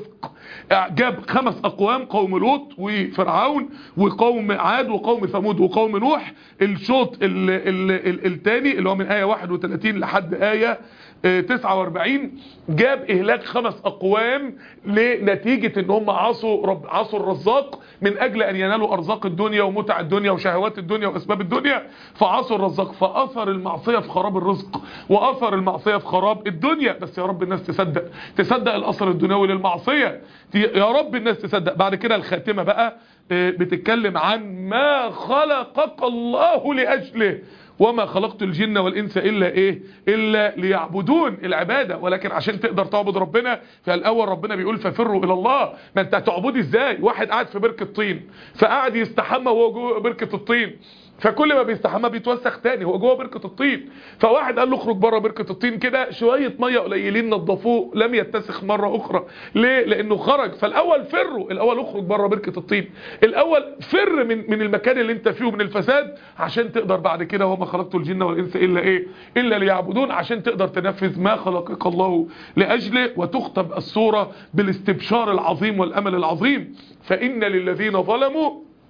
جاب خمس اقوام، قوم لوط وفرعون وقوم عاد وقوم ثمود وقوم نوح. الشوط الثاني اللي هو من آية واحد وثلاثين لحد آية تسعة واربعين جاب اهلاك خمس اقوام لنتيجة ان هم عصوا رب عصوا الرزاق من اجل ان ينالوا ارزاق الدنيا ومتع الدنيا وشهوات الدنيا واسباب الدنيا، فعصوا الرزاق، فاثر المعصية في خراب الرزق واثر المعصية في خراب الدنيا. بس يا رب الناس تصدق تصدق الاثر الدنيوي للمعصية، يا رب الناس تصدق. بعد كده الخاتمة بقى بتتكلم عن ما خلقك الله لاجله وما خلقت الجن والانس الا ايه الا ليعبدون، العباده. ولكن عشان تقدر تعبد ربنا فالاول ربنا بيقول ففروا الى الله. ما انت هتعبد ازاي؟ واحد قاعد في بركه طين فقعد يستحمى وهو جوه بركه الطين، فكل ما بيستحمى بيتوسخ تاني، هو جوه بركه الطين. فواحد قال له اخرج بره بركه الطين كده شويه ميه قليلين نضفوه لم يتسخ مره اخرى. ليه؟ لانه خرج. فالاول فروا، الاول اخرج بره بركه الطين، الاول فر من من المكان اللي انت فيه ومن الفساد عشان تقدر بعد كده وما خلقت الجن والانس الا ايه الا ليعبدون، عشان تقدر تنفذ ما خلقك الله لاجله. وتختم السوره بالاستبشار العظيم والامل العظيم، فان للذين ظلموا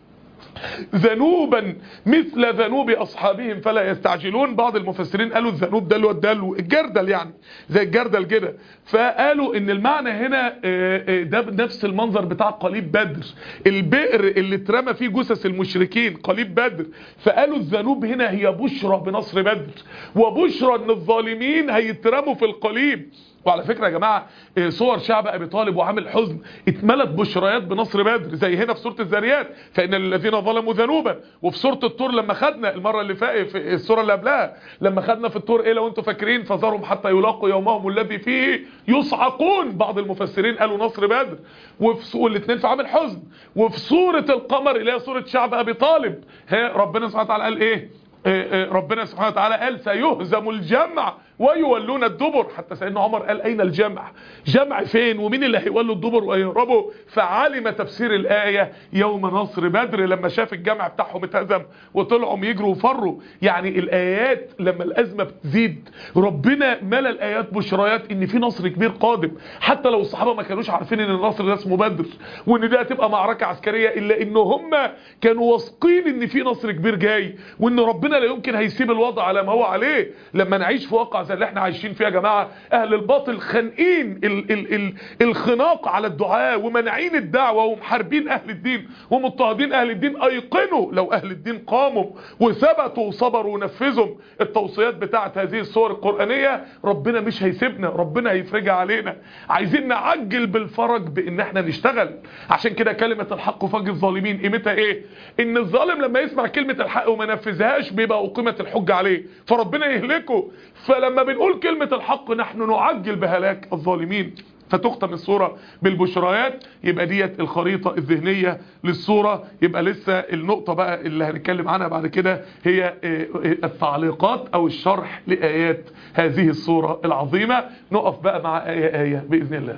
ذنوبا مثل ذنوب اصحابهم فلا يستعجلون. بعض المفسرين قالوا الذنوب ده اللي هو الدلو الجردل، يعني زي الجردل كده، فقالوا ان المعنى هنا ده نفس المنظر بتاع قليب بدر، البئر اللي اترمى فيه جثث المشركين قليب بدر. فقالوا الذنوب هنا هي بشرى بنصر بدر، وبشرى ان الظالمين هيترموا في القليب. وعلى فكرة يا جماعة صور شعب ابي طالب وعامل حزن اتملت بشريات بنصر بدر، زي هنا في سورة الذاريات فإن الذين ظلموا ذنوبا، وفي سورة الطور لما خدنا المرة اللي فاتت في السورة اللي قبلها لما خدنا في الطور ايه لو انتوا فاكرين فذرهم حتى يلاقوا يومهم الذي فيه يصعقون. بعض المفسرين قالوا نصر بدر، وفي والاثنين في عامل حزن. وفي سورة القمر اللي هي سورة شعب ابي طالب ربنا سبحانه وتعالى قال ايه؟ ربنا سبحانه وتعالى قال سيهزم الجمع ويولون الدبر. حتى سيدنا عمر قال اين الجمع؟ جمع فين؟ ومين اللي هيولوا الدبر ويهربوا؟ فعلم تفسير الآية يوم نصر بدر لما شاف الجمع بتاعهم اتهزم وطلعوا يجروا وفروا. يعني الآيات لما الأزمة بتزيد ربنا ملا الآيات بشرايات ان في نصر كبير قادم، حتى لو الصحابة ما كانوش عارفين ان النصر ده اسمه بدر وان ده هتبقى معركة عسكرية، الا ان هم كانوا واثقين ان في نصر كبير جاي وان ربنا لا يمكن هيسيب الوضع على ما هو عليه. لما نعيش في واقع زي اللي احنا عايشين فيه يا جماعة، اهل الباطل خانقين ال ال ال الخناق على الدعاء ومنعين الدعوة ومحاربين اهل الدين ومضطهدين اهل الدين. ايقنوا لو اهل الدين قاموا وثبتوا وصبروا ونفذوا التوصيات بتاعت هذه السور القرآنية ربنا مش هيسيبنا، ربنا هيفرجها علينا. عايزين نعجل بالفرج بان احنا نشتغل. عشان كده كلمة الحق فاجئ الظالمين قيمتها ايه؟ ان الظالم لما يسمع كلمة الحق وما نفذهاش بيبقى أقيمت الحجة عليه فربنا يهلكه. فلما بنقول كلمة الحق نحن نعجل بهلاك الظالمين. فتختم الصورة بالبشريات. يبقى ديت الخريطة الذهنية للصورة. يبقى لسه النقطة بقى اللي هنتكلم عنها بعد كده هي التعليقات او الشرح لآيات هذه الصورة العظيمة. نقف بقى مع آية آية بإذن الله.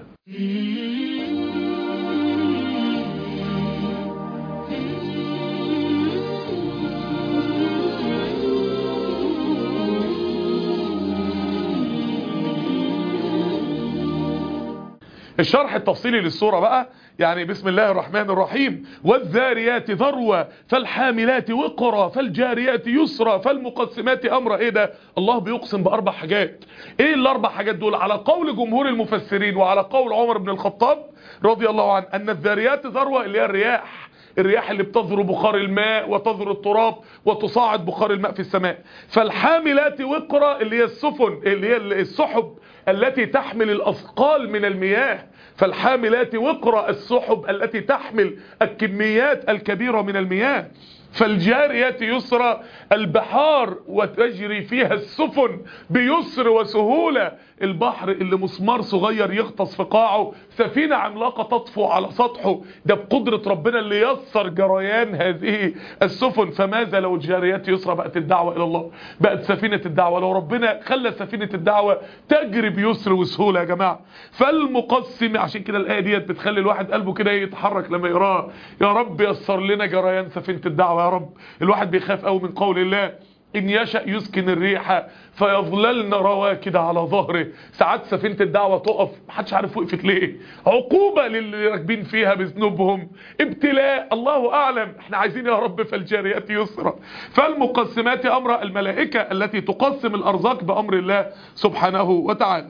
الشرح التفصيلي للسورة بقى، يعني بسم الله الرحمن الرحيم. والذاريات ذروة فالحاملات وقرا فالجاريات يسرا فالمقسمات أمرا. ايه ده؟ الله بيقسم بأربع حاجات. ايه الأربع حاجات دول؟ على قول جمهور المفسرين وعلى قول عمر بن الخطاب رضي الله عنه أن الذاريات ذروة اللي هي الرياح، الرياح اللي بتذر بخار الماء وتذر التراب وتصاعد بخار الماء في السماء. فالحاملات وقرا اللي هي السفن اللي هي السحب التي تحمل الأثقال من المياه. فالحاملات وقرا السحب التي تحمل الكميات الكبيرة من المياه. فالجاريات يسرى البحار وتجري فيها السفن بيسر وسهولة. البحر اللي مسمار صغير يغطس في قاعه سفينة عملاقة تطفو على سطحه، ده بقدرة ربنا اللي يسر جريان هذه السفن. فماذا لو الجاريات يسرى بقت الدعوة إلى الله، بقت سفينة الدعوة، لو ربنا خلى سفينة الدعوة تجري بيسر وسهولة يا جماعة. فالمقسم، عشان كده الآية ديت بتخلي الواحد قلبه كده يتحرك لما يقراها. يا رب يسر لنا جريان سفينة الدعوة يا رب. الواحد بيخاف قوي من قول الله إن يشأ يسكن الريح فيظللن رواكد على ظهره. ساعات سفينة الدعوة تقف محدش عارف وقفت ليه، عقوبة للي راكبين فيها بذنوبهم، ابتلاء، الله أعلم. احنا عايزين يا رب فالجاريات يسرا فالمقسمات أمر، الملائكة التي تقسم الأرزاق بأمر الله سبحانه وتعالى.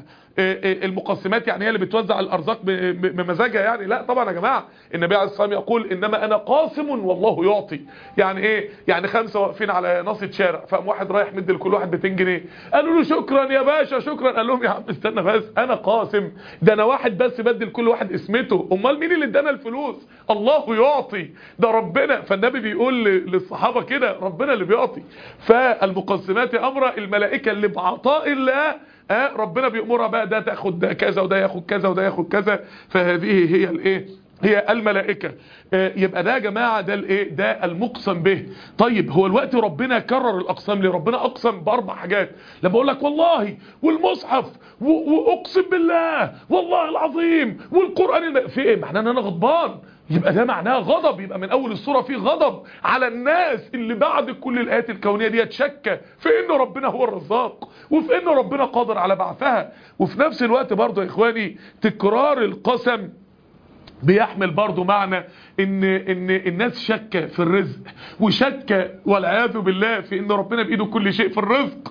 المقسمات يعني هي اللي بتوزع الارزاق بمزاجها يعني؟ لا طبعا يا جماعه. النبي عليه الصلاه والسلام يقول انما انا قاسم والله يعطي. يعني ايه؟ يعني خمسه واقفين على ناصيه شارع، فقام واحد رايح مدي لكل واحد مئتين جنيه، قالوا له شكرا يا باشا شكرا، قال لهم يا عم استنى بس، انا قاسم، ده انا واحد بس بدي لكل واحد اسمته، امال مين اللي ادانا الفلوس؟ الله يعطي، ده ربنا. فالنبي بيقول للصحابه كده ربنا اللي بيعطي. فالمقسمات امر، الملائكه اللي بعطاء الله اه ربنا بيأمرها بقى، ده تاخد ده كذا وده ياخد كذا وده ياخد كذا. فهذه هي الايه؟ هي الملائكة. اه يبقى ده يا جماعة ده الايه؟ ده المقسم به. طيب هو الوقت ربنا كرر الاقسام ليه؟ ربنا اقسم باربع حاجات. لما اقول لك والله والمصحف واقسم بالله والله العظيم والقرآن الم... في ايه؟ معناه ان انا غضبان، يبقى ده معناه غضب. يبقى من اول السورة فيه غضب على الناس اللي بعد كل الايات الكونية دي تشك في انه ربنا هو الرزاق، وفي انه ربنا قادر على بعثها. وفي نفس الوقت برضه يا اخواني تكرار القسم بيحمل برضو معنى ان ان الناس شك في الرزق، وشك والعياذ بالله في ان ربنا بايده كل شيء في الرزق.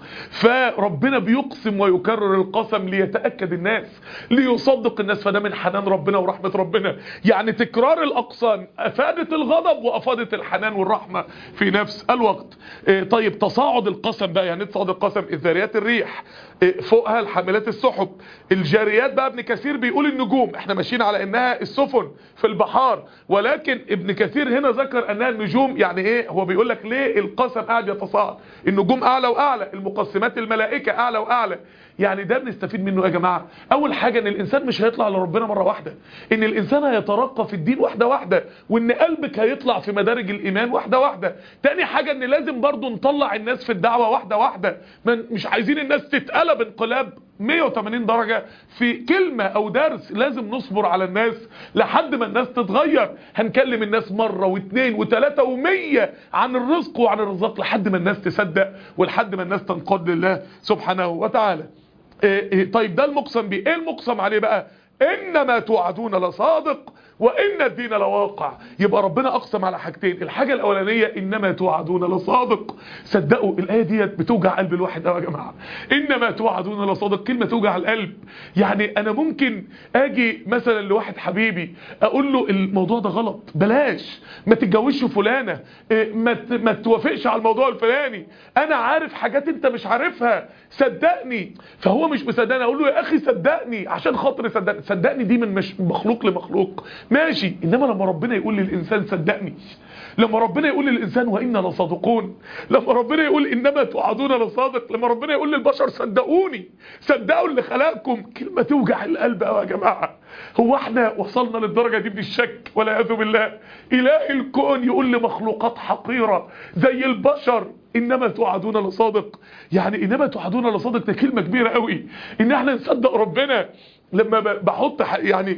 فربنا بيقسم ويكرر القسم ليتأكد الناس، ليصدق الناس. فده من حنان ربنا ورحمة ربنا. يعني تكرار الاقسام افادت الغضب وافادت الحنان والرحمة في نفس الوقت. طيب تصاعد القسم بقى، يعني تصاعد القسم، الذاريات الريح، فوقها الحاملات السحب، الجاريات بقى ابن كثير بيقول النجوم، احنا ماشيين على انها السفن في البحار، ولكن ابن كثير هنا ذكر انها النجوم. يعني ايه؟ هو بيقول لك ليه القسم قاعد يتصاعد، النجوم اعلى واعلى، المقسمات الملائكة اعلى واعلى. يعني ده بنستفيد منه يا جماعة. اول حاجة ان الانسان مش هيطلع لربنا مرة واحدة، ان الانسان هيترقى في الدين واحدة واحدة، وان قلبك هيطلع في مدارج الايمان واحدة واحدة. تاني حاجة ان لازم برضو نطلع الناس في الدعوة واحدة واحدة. مش عايزين الناس تتقلب انقلاب مية وتمانين درجة في كلمة او درس، لازم نصبر على الناس لحد ما الناس تتغير. هنكلم الناس مرة واثنين وثلاثة ومية عن الرزق وعن الرزاق لحد ما الناس تصدق ولحد ما الناس تنقاد لله سبحانه وتعالى. إيه إيه طيب ده المقسم بيه. ايه المقسم عليه بقى؟ انما توعدون لصادق وان الدين لواقع. يبقى ربنا اقسم على حاجتين، الحاجة الاولانية انما توعدون لصادق. صدقوا الايه ديت بتوجع قلب الواحد قوي يا جماعه. انما توعدون لصادق كلمة توجع القلب. يعني انا ممكن اجي مثلا لواحد حبيبي اقول له الموضوع ده غلط، بلاش، ما تتجوزش فلانة، ما ما توافقش على الموضوع الفلاني، انا عارف حاجات انت مش عارفها، صدقني. فهو مش مصدقني، اقول له يا اخي صدقني عشان خاطر صدقني. صدقني دي من مش مخلوق لمخلوق ماشي. انما لما ربنا يقول للانسان صدقني، لما ربنا يقول للانسان وإنا لصادقون، لما ربنا يقول انما توعدون لصادق، لما ربنا يقول للبشر صدقوني، صدقوا اللي خلقكم، كلمة توجع القلب قوي يا جماعة. هو احنا وصلنا للدرجة دي من الشك والعياذ بالله؟ اله الكون يقول لمخلوقات حقيرة زي البشر انما توعدون لصادق. يعني انما توعدون لصادق ده كلمة كبيرة قوي، ان احنا نصدق ربنا. لما بحط يعني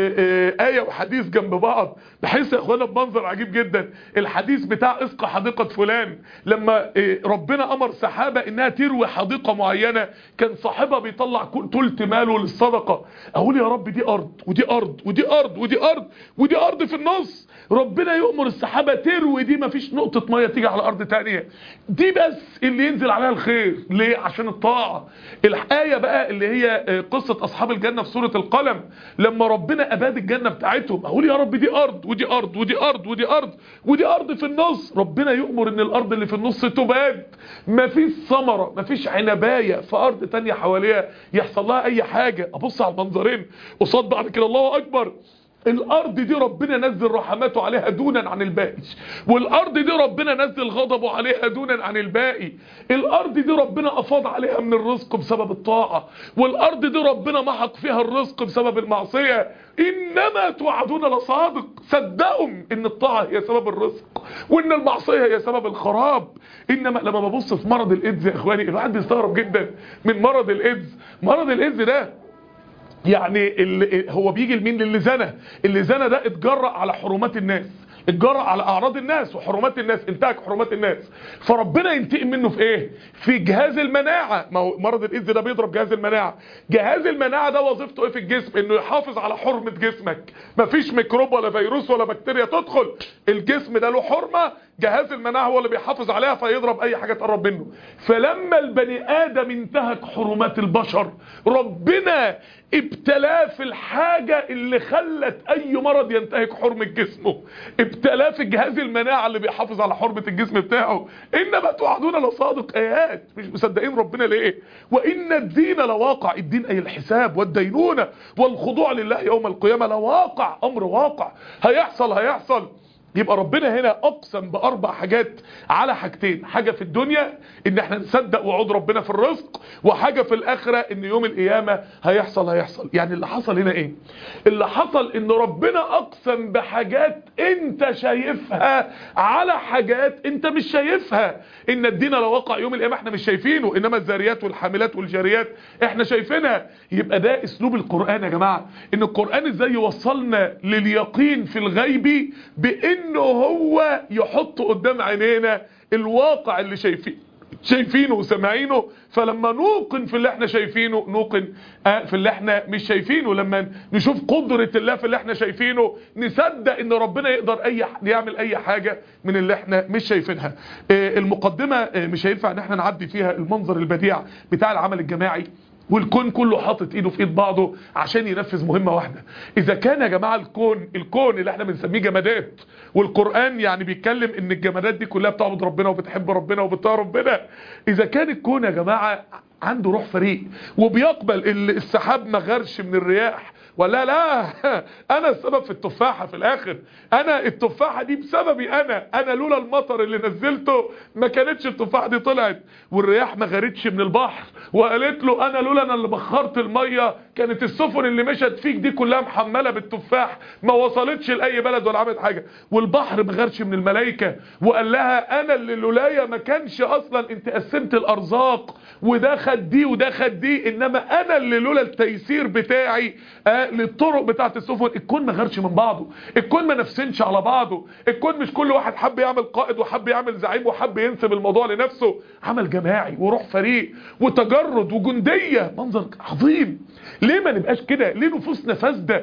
آية وحديث جنب بعض بحس يا اخوانا بمنظر عجيب جدا. الحديث بتاع اسقى حديقة فلان، لما ربنا امر سحابة انها تروي حديقة معينة، كان صاحبها بيطلع تلت ماله للصدقة. اقول يا رب دي ارض ودي ارض ودي ارض ودي ارض ودي ارض في النص، ربنا يؤمر السحابة تروي دي، مفيش نقطة مية تيجي على ارض تانية، دي بس اللي ينزل عليها الخير. ليه؟ عشان الطاعة. الآية بقى اللي هي قصة اصحاب الجنة في سورة القلم، لما ربنا اباد الجنة بتاعتهم، اقول يا رب دي ارض ودي ارض ودي ارض ودي ارض ودي ارض في النص، ربنا يؤمر ان الارض اللي في النص تباد، مفيش ثمرة، مفيش عنباية في ارض تانية حواليها يحصل لها اي حاجة. ابص على المنظرين قصاد بعض كده، الله اكبر. الارض دي ربنا نزل رحماته عليها دونا عن الباقي، والارض دي ربنا نزل غضبه عليها دونا عن الباقي. الارض دي ربنا افاض عليها من الرزق بسبب الطاعة، والارض دي ربنا محق فيها الرزق بسبب المعصية. انما توعدون لصادق. صدقوا ان الطاعة هي سبب الرزق وان المعصية هي سبب الخراب. انما لما ببص في مرض الايدز يا اخواني، الواحد بيستغرب جدا من مرض الايدز. مرض الايدز ده يعني اللي هو بيجي لمين؟ للي زنى. اللي زنى ده اتجرأ على حرمات الناس، اتجرأ على اعراض الناس وحرمات الناس، انتهك حرمات الناس، فربنا ينتقم منه في ايه؟ في جهاز المناعه. ما هو مرض الايدز ده بيضرب جهاز المناعه. جهاز المناعه ده وظيفته ايه في الجسم؟ انه يحافظ على حرمه جسمك، مفيش ميكروب ولا فيروس ولا بكتيريا تدخل الجسم، ده له حرمه، جهاز المناعه هو اللي بيحافظ عليها، فيضرب اي حاجه تقرب منه. فلما البني ادم انتهك حرمات البشر، ربنا ابتلاه في الحاجه اللي خلت اي مرض ينتهك حرمه جسمه، ابتلاه في جهاز المناعه اللي بيحافظ على حرمه الجسم بتاعه. انما توعدون لصادق، ايات مش مصدقين ربنا ليه؟ وان الدين لواقع، الدين اي الحساب والدينونه والخضوع لله يوم القيامه لواقع، امر واقع هيحصل هيحصل. يبقى ربنا هنا اقسم باربع حاجات على حاجتين، حاجه في الدنيا ان احنا نصدق وعود ربنا في الرزق، وحاجه في الاخره ان يوم القيامه هيحصل هيحصل. يعني اللي حصل هنا ايه؟ اللي حصل ان ربنا اقسم بحاجات انت شايفها على حاجات انت مش شايفها. ان الدين لواقع يوم القيامه احنا مش شايفينه، انما الذاريات والحاملات والجاريات احنا شايفينها. يبقى ده اسلوب القران يا جماعه، ان القران ازاي يوصلنا لليقين في الغيب، بان انه هو يحط قدام عينينا الواقع اللي شايفين شايفينه وسمعينه. فلما نوقن في اللي احنا شايفينه نوقن في اللي احنا مش شايفينه. لما نشوف قدرة الله في اللي احنا شايفينه نصدق ان ربنا يقدر اي يعمل اي حاجة من اللي احنا مش شايفينها. المقدمة مش هينفع ان احنا نعدي فيها المنظر البديع بتاع العمل الجماعي، والكون كله حاطط ايده في ايد بعضه عشان ينفذ مهمة واحدة. اذا كان يا جماعة الكون الكون اللي احنا بنسميه جمادات، والقرآن يعني بيتكلم ان الجمادات دي كلها بتعبد ربنا وبتحب ربنا وبتطيع ربنا، اذا كان الكون يا جماعة عنده روح فريق وبيقبل السحاب ما غيرش من الرياح، ولا لا انا السبب في التفاحة في الاخر، انا التفاحة دي بسببي انا انا لولا المطر اللي نزلته ما كانتش التفاحة دي طلعت، والرياح ما غيرتش من البحر وقالت له انا لولا انا اللي بخرت المية كانت السفن اللي مشت فيك دي كلها محملة بالتفاح ما وصلتش لاي بلد ولا عملت حاجة، والبحر ما غيرش من الملائكة وقال لها انا اللي لولايا ما كانش اصلا انت قسمت الارزاق وده خد دي وده خد دي، انما انا اللي لولا التيسير بتاعي آه للطرق بتاعت السفن. الكون ما غيرش من بعضه، الكون ما نفسنش على بعضه، الكون مش كل واحد حب يعمل قائد وحب يعمل زعيم وحب ينسب الموضوع لنفسه، عمل جماعي وروح فريق وتجرد وجندية، منظر عظيم. ليه ما نبقاش كده؟ ليه نفوسنا فاسده؟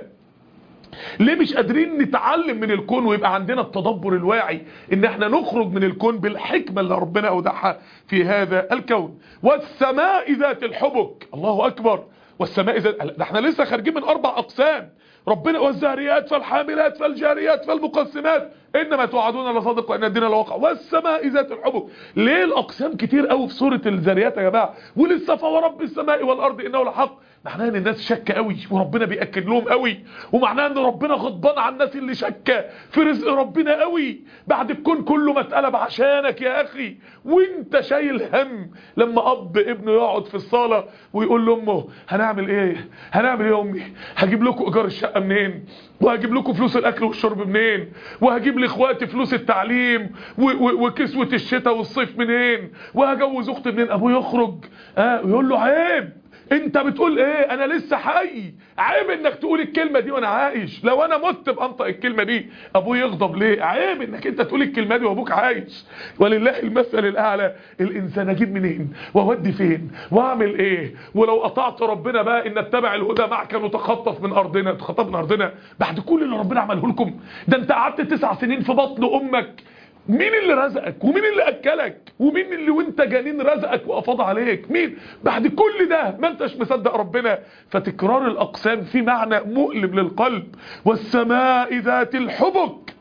ليه مش قادرين نتعلم من الكون ويبقى عندنا التدبر الواعي ان احنا نخرج من الكون بالحكمة اللي ربنا اودعها في هذا الكون؟ والسماء ذات الحبك، الله اكبر، والسماء ذات، ده احنا لسه خارجين من اربع اقسام ربنا، والذاريات فالحاملات فالجاريات فالمقسمات انما توعدون لصادق وان الدين لواقع والسماء ذات الحبك. ليه الاقسام كتير قوي في سوره الذاريات يا جماعه؟ ولسه فورب السماء والارض انه لحق، معناها ان الناس شاكه قوي وربنا بياكد لهم قوي، ومعناها ان ربنا غضبان على الناس اللي شاكه في رزق ربنا قوي بعد الكون كله ما اتقلب عشانك يا اخي، وانت شايل هم. لما اب ابنه يقعد في الصاله ويقول لامه هنعمل ايه هنعمل ايه يا امي؟ هجيب لكم ايجار الشقه منين؟ وهجيب لكم فلوس الاكل والشرب منين؟ وهجيب لاخواتي فلوس التعليم وكسوه الشتاء والصيف منين؟ وهجوز اختي منين؟ ابوه يخرج اه ويقول له عيب، انت بتقول ايه؟ انا لسه حي، عيب انك تقول الكلمه دي وانا عايش، لو انا مت بانطق الكلمه دي. ابوه يغضب ليه؟ عيب انك انت تقول الكلمه دي وابوك عايش. ولله المثل الاعلى. الانسان اجيب منين واودي فين واعمل ايه؟ ولو قطعت ربنا بقى ان اتبع الهدى معك نتخطف من ارضنا، تخطف من ارضنا بعد كل اللي ربنا عمله لكم. ده انت قعدت تسع سنين في بطن امك، مين اللي رزقك ومين اللي اكلك ومين اللي وانت جنين رزقك وافاض عليك؟ مين؟ بعد كل ده ما انتش مصدق ربنا. فتكرار الاقسام في معنى مؤلم للقلب. والسماء ذات الحبك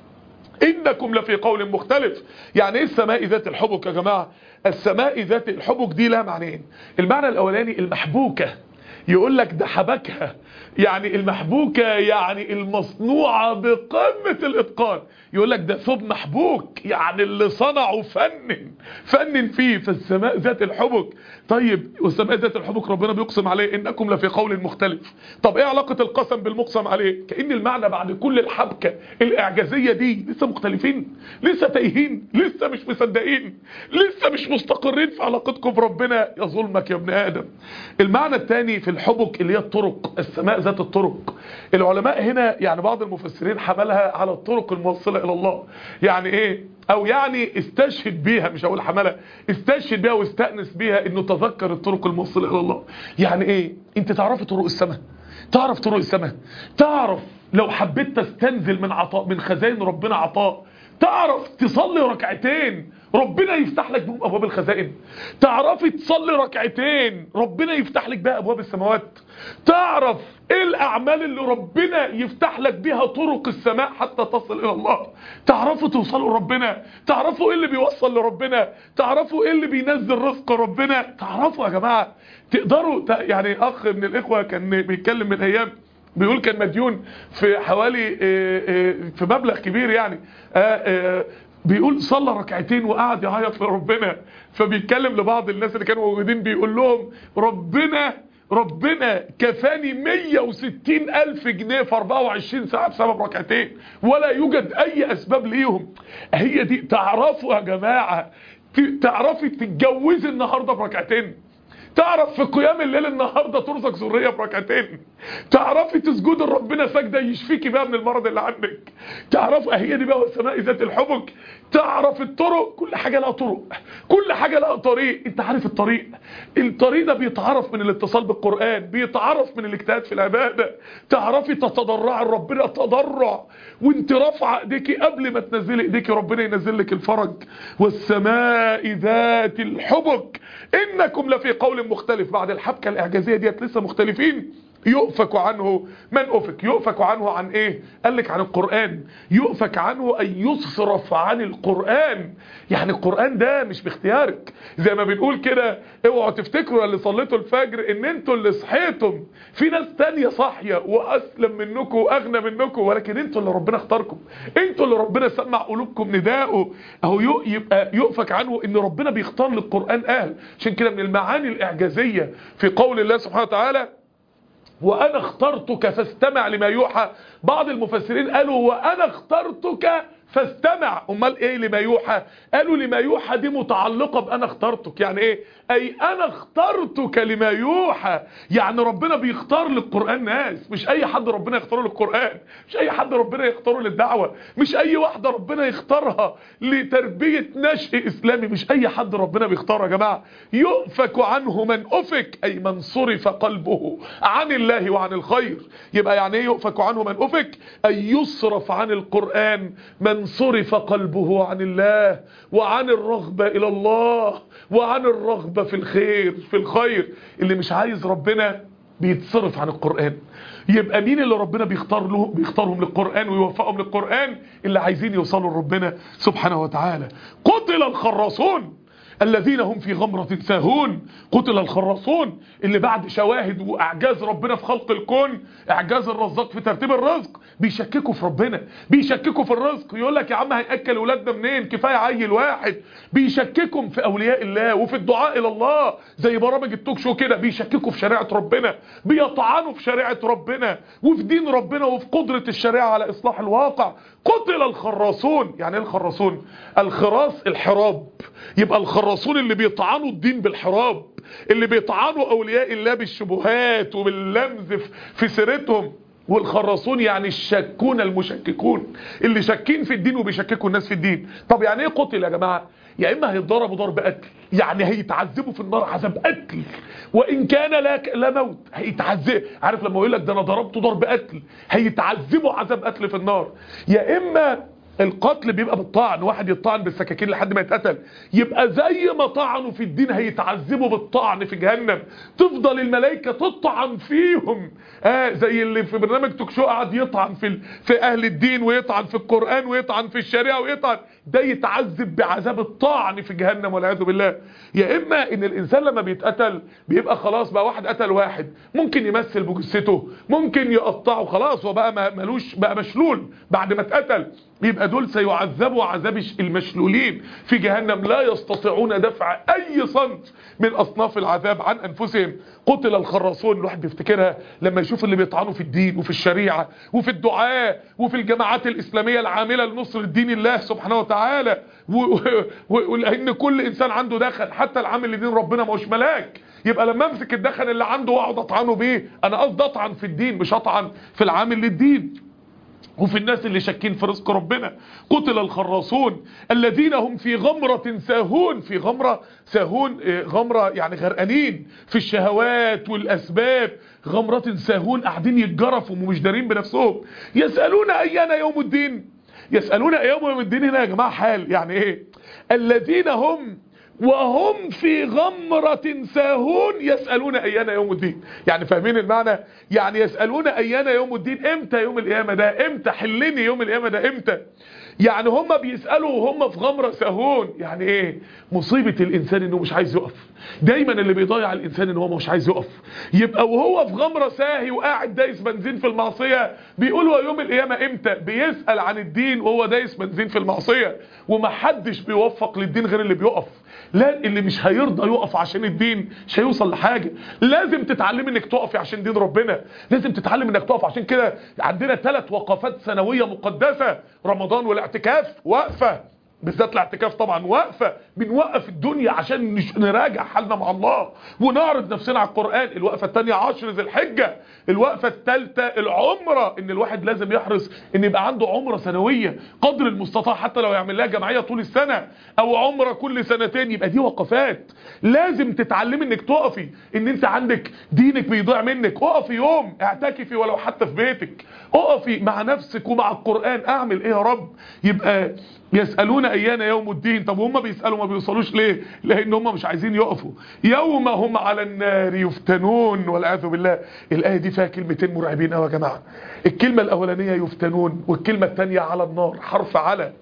انكم لفي قول مختلف. يعني ايه السماء ذات الحبك يا جماعه؟ السماء ذات الحبك دي لها معنيين. المعنى الاولاني المحبوكه، يقول لك ده حبكها، يعني المحبوكة يعني المصنوعة بقمة الاتقان، يقول لك ده ثوب محبوك يعني اللي صنعه فنن فنن فيه. فالسماء ذات الحبك. طيب والسماء ذات الحبك ربنا بيقسم عليه انكم لفي قول مختلف. طب ايه علاقة القسم بالمقسم عليه؟ كأن المعنى بعد كل الحبكة الاعجازية دي لسه مختلفين، لسه تايهين، لسه مش مصدقين، لسه مش مستقرين في علاقتكم بربنا. يا ظلمك يا ابن ادم. المعنى الثاني في الحبك اللي هي الطرق، السماء ذات الطرق. العلماء هنا يعني بعض المفسرين حملها على الطرق الموصلة الى الله. يعني ايه؟ او يعني استشهد بيها، مش هقول حملها، استشهد بيها واستأنس بيها انه تذكر الطرق الموصلة الى الله. يعني ايه؟ انت تعرف طرق السماء؟ تعرف طرق السماء؟ تعرف لو حبيت تستنزل من عطاء من خزائن ربنا عطاء، تعرف تصلي ركعتين ربنا يفتح لك بهم ابواب الخزائن؟ تعرفي تصلي ركعتين ربنا يفتح لك بها ابواب السماوات؟ تعرف ايه الاعمال اللي ربنا يفتح لك بها طرق السماء حتى تصل الى الله؟ تعرفوا توصلوا لربنا؟ تعرفوا ايه اللي بيوصل لربنا؟ تعرفوا ايه اللي بينزل رزق ربنا؟ تعرفوا يا جماعه تقدروا ت... يعني اخ من الاخوه كان بيتكلم من ايام، بيقول كان مديون في حوالي في مبلغ كبير يعني، بيقول صلى ركعتين وقعد يعيط لربنا، فبيتكلم لبعض الناس اللي كانوا موجودين بيقول لهم ربنا ربنا كفاني مية وستين ألف جنيه في أربعة وعشرين ساعة بسبب ركعتين، ولا يوجد أي أسباب ليهم. هي دي. تعرفوا يا جماعة تعرفي تتجوزي النهاردة بركعتين؟ تعرف في قيام الليل النهارده ترزق ذريه بركعتين؟ تعرفي تسجدي لربنا سجده يشفيكي بقى من المرض اللي عندك؟ تعرفوا هي دي بقى والسماء ذات الحبك. تعرف الطرق، كل حاجه لها طرق، كل حاجه لها طريق. انت عارف الطريق؟ الطريق ده بيتعرف من الاتصال بالقران، بيتعرف من الاجتهاد في العباده. تعرفي تتضرعي لربنا تضرع وانت رافعه ايديكي، قبل ما تنزلي ايديكي ربنا ينزل لك الفرج. والسماء ذات الحبك انكم لفي قول مختلف. بعد الحبكه الاعجازيه ديت لسه مختلفين. يؤفك عنه من أفك. يؤفك عنه عن ايه؟ قال لك عن القرآن. يؤفك عنه أن يصرف عن القرآن. يعني القرآن ده مش باختيارك، زي ما بنقول كده. اوعوا تفتكروا اللي صليتوا الفجر ان انتوا اللي صحيتم، في ناس تانية صاحية واسلم منكم واغنى منكم، ولكن انتوا اللي ربنا اختاركم، انتوا اللي ربنا سمع قلوبكم نداءه. اهو يبقى يؤفك عنه ان ربنا بيختار للقرآن اهل. عشان كده من المعاني الاعجازية في قول الله سبحانه وتعالى وأنا اخترتك فاستمع لما يوحى. بعض المفسرين قالوا وأنا اخترتك فاستمع. امال ايه لما يوحى؟ قالوا لما يوحى دي متعلقة بأنا اخترتك. يعني ايه؟ اي انا اخترتك لما يوحى. يعني ربنا بيختار للقرآن ناس، مش اي حد ربنا يختاره للقرآن، مش اي حد ربنا يختاره للدعوة، مش اي واحدة ربنا يختارها لتربية نشء اسلامي، مش اي حد ربنا بيختاره يا جماعة. يؤفك عنه من افك، اي من صرف قلبه عن الله وعن الخير. يبقى يعني ايه يؤفك عنه من افك؟ اي يصرف عن القرآن من صرف قلبه عن الله وعن الرغبة الى الله وعن الرغبة في الخير في الخير. اللي مش عايز ربنا بيتصرف عن القرآن. يبقى مين اللي ربنا بيختار له بيختارهم للقرآن ويوفقهم للقرآن؟ اللي عايزين يوصلوا لربنا سبحانه وتعالى. قتل الخراصون الذين هم في غمرة ساهون. قتل الخراصون اللي بعد شواهد واعجاز ربنا في خلق الكون، اعجاز الرزاق في ترتيب الرزق، بيشككوا في ربنا، بيشككوا في الرزق. يقول لك يا عم هنأكل ولادنا منين؟ كفايه عيل واحد. بيشككوا في اولياء الله وفي الدعاء الى الله، زي برامج التوك شو كده. بيشككوا في شريعه ربنا، بيطعنوا في شريعه ربنا وفي دين ربنا وفي قدره الشريعه على اصلاح الواقع. قتل الخراصون. يعني ايه الخراصون؟ الخراص الحراب. يبقى الخراصون اللي بيطعنوا الدين بالحراب، اللي بيطعنوا اولياء الله بالشبهات وباللمز في سيرتهم. والخراصون يعني الشكون المشككون، اللي شاكين في الدين وبيشككوا الناس في الدين. طب يعني ايه قتل يا جماعه؟ يا اما هيتضربوا ضرب قتل، يعني هيتعذبوا في النار عذاب قتل، وان كان لا لا موت هيتعذب. عارف لما يقول لك ده انا ضربته ضرب قتل، هيتعذبوا عذاب قتل في النار. يا اما القتل بيبقى بالطعن، واحد يطعن بالسكاكين لحد ما يتقتل، يبقى زي ما طعنوا في الدين هيتعذبوا بالطعن في جهنم. تفضل الملائكه تطعن فيهم، اه زي اللي في برنامج توك شو قعد يطعن في في اهل الدين ويطعن في القرآن ويطعن في الشريعه ويطعن، ده يتعذب بعذاب الطعن في جهنم والعياذ بالله. يا اما ان الانسان لما بيتقتل بيبقى خلاص بقى واحد قتل واحد، ممكن يمثل بجثته، ممكن يقطعه، خلاص هو بقى ملوش، بقى مشلول بعد ما اتقتل. يبقى دول سيعذبوا عذاب المشلولين في جهنم، لا يستطيعون دفع اي صنف من اصناف العذاب عن انفسهم. قتل الخراصون. الواحد بيفتكرها لما يشوف اللي بيطعنوا في الدين وفي الشريعه وفي الدعاء وفي الجماعات الاسلاميه العامله لنصر دين الله سبحانه وتعالى، ولان كل انسان عنده دخل، حتى العامل لدين ربنا ما هوش ملاك. يبقى لما امسك الدخن اللي عنده واقعد اطعنه بيه، انا قصدي اطعن في الدين مش اطعن في العامل للدين وفي الناس اللي شاكين في رزق ربنا. قتل الخراصون الذين هم في غمرة ساهون. في غمرة ساهون، غمرة يعني غرقانين في الشهوات والأسباب. غمرة ساهون، قاعدين يتجرفوا ومش دارين بنفسهم. يسألون أيان يوم الدين. يسألون أيان يوم الدين هنا يا جماعة حال، يعني ايه؟ الذين هم وهم في غمرة ساهون يسألون أيان يوم الدين. يعني فاهمين المعنى؟ يعني يسألون أيان يوم الدين، امتى يوم القيامة ده؟ امتى حلني يوم القيامة ده امتى؟ يعني هم بيسألوا وهم في غمرة ساهون. يعني ايه؟ مصيبة الانسان انه مش عايز يقف. دايما اللي بيضيع الانسان ان هو مش عايز يقف. يبقى وهو في غمرة ساهي وقاعد دايس بنزين في المعصية بيقول هو يوم القيامة امتى؟ بيسأل عن الدين وهو دايس بنزين في المعصية. ومحدش بيوفق للدين غير اللي بيقف. لا، اللي مش هيرضى يقف عشان الدين مش هيوصل لحاجة. لازم تتعلم انك تقفي عشان دين ربنا. لازم تتعلم انك تقف. عشان كده عندنا ثلاث وقفات سنوية مقدسة: رمضان والاعتكاف وقفة، بالذات الاعتكاف طبعا وقفة بنوقف الدنيا عشان نراجع حالنا مع الله ونعرض نفسنا على القرآن. الوقفة الثانية عشر ذي الحجة. الوقفة الثالثة العمرة، ان الواحد لازم يحرص ان يبقى عنده عمرة سنوية قدر المستطاع، حتى لو يعمل لها جمعية طول السنة او عمرة كل سنتين. يبقى دي وقفات لازم تتعلمي انك تقفي. ان انت عندك دينك بيضيع منك، اقفي يوم اعتكفي ولو حتى في بيتك، اقفي مع نفسك ومع القرآن. اعمل ايه يا رب؟ يبقى يسألون أيان يوم الدين. طب هم بيسألوا ما بيوصلوش ليه؟ لأن هم مش عايزين يقفوا. يوم هم على النار يفتنون والعياذ بالله. الآية دي فيها كلمتين مرعبين قوي يا جماعة. الكلمة الأولانية يفتنون، والكلمة الثانية على النار، حرف على.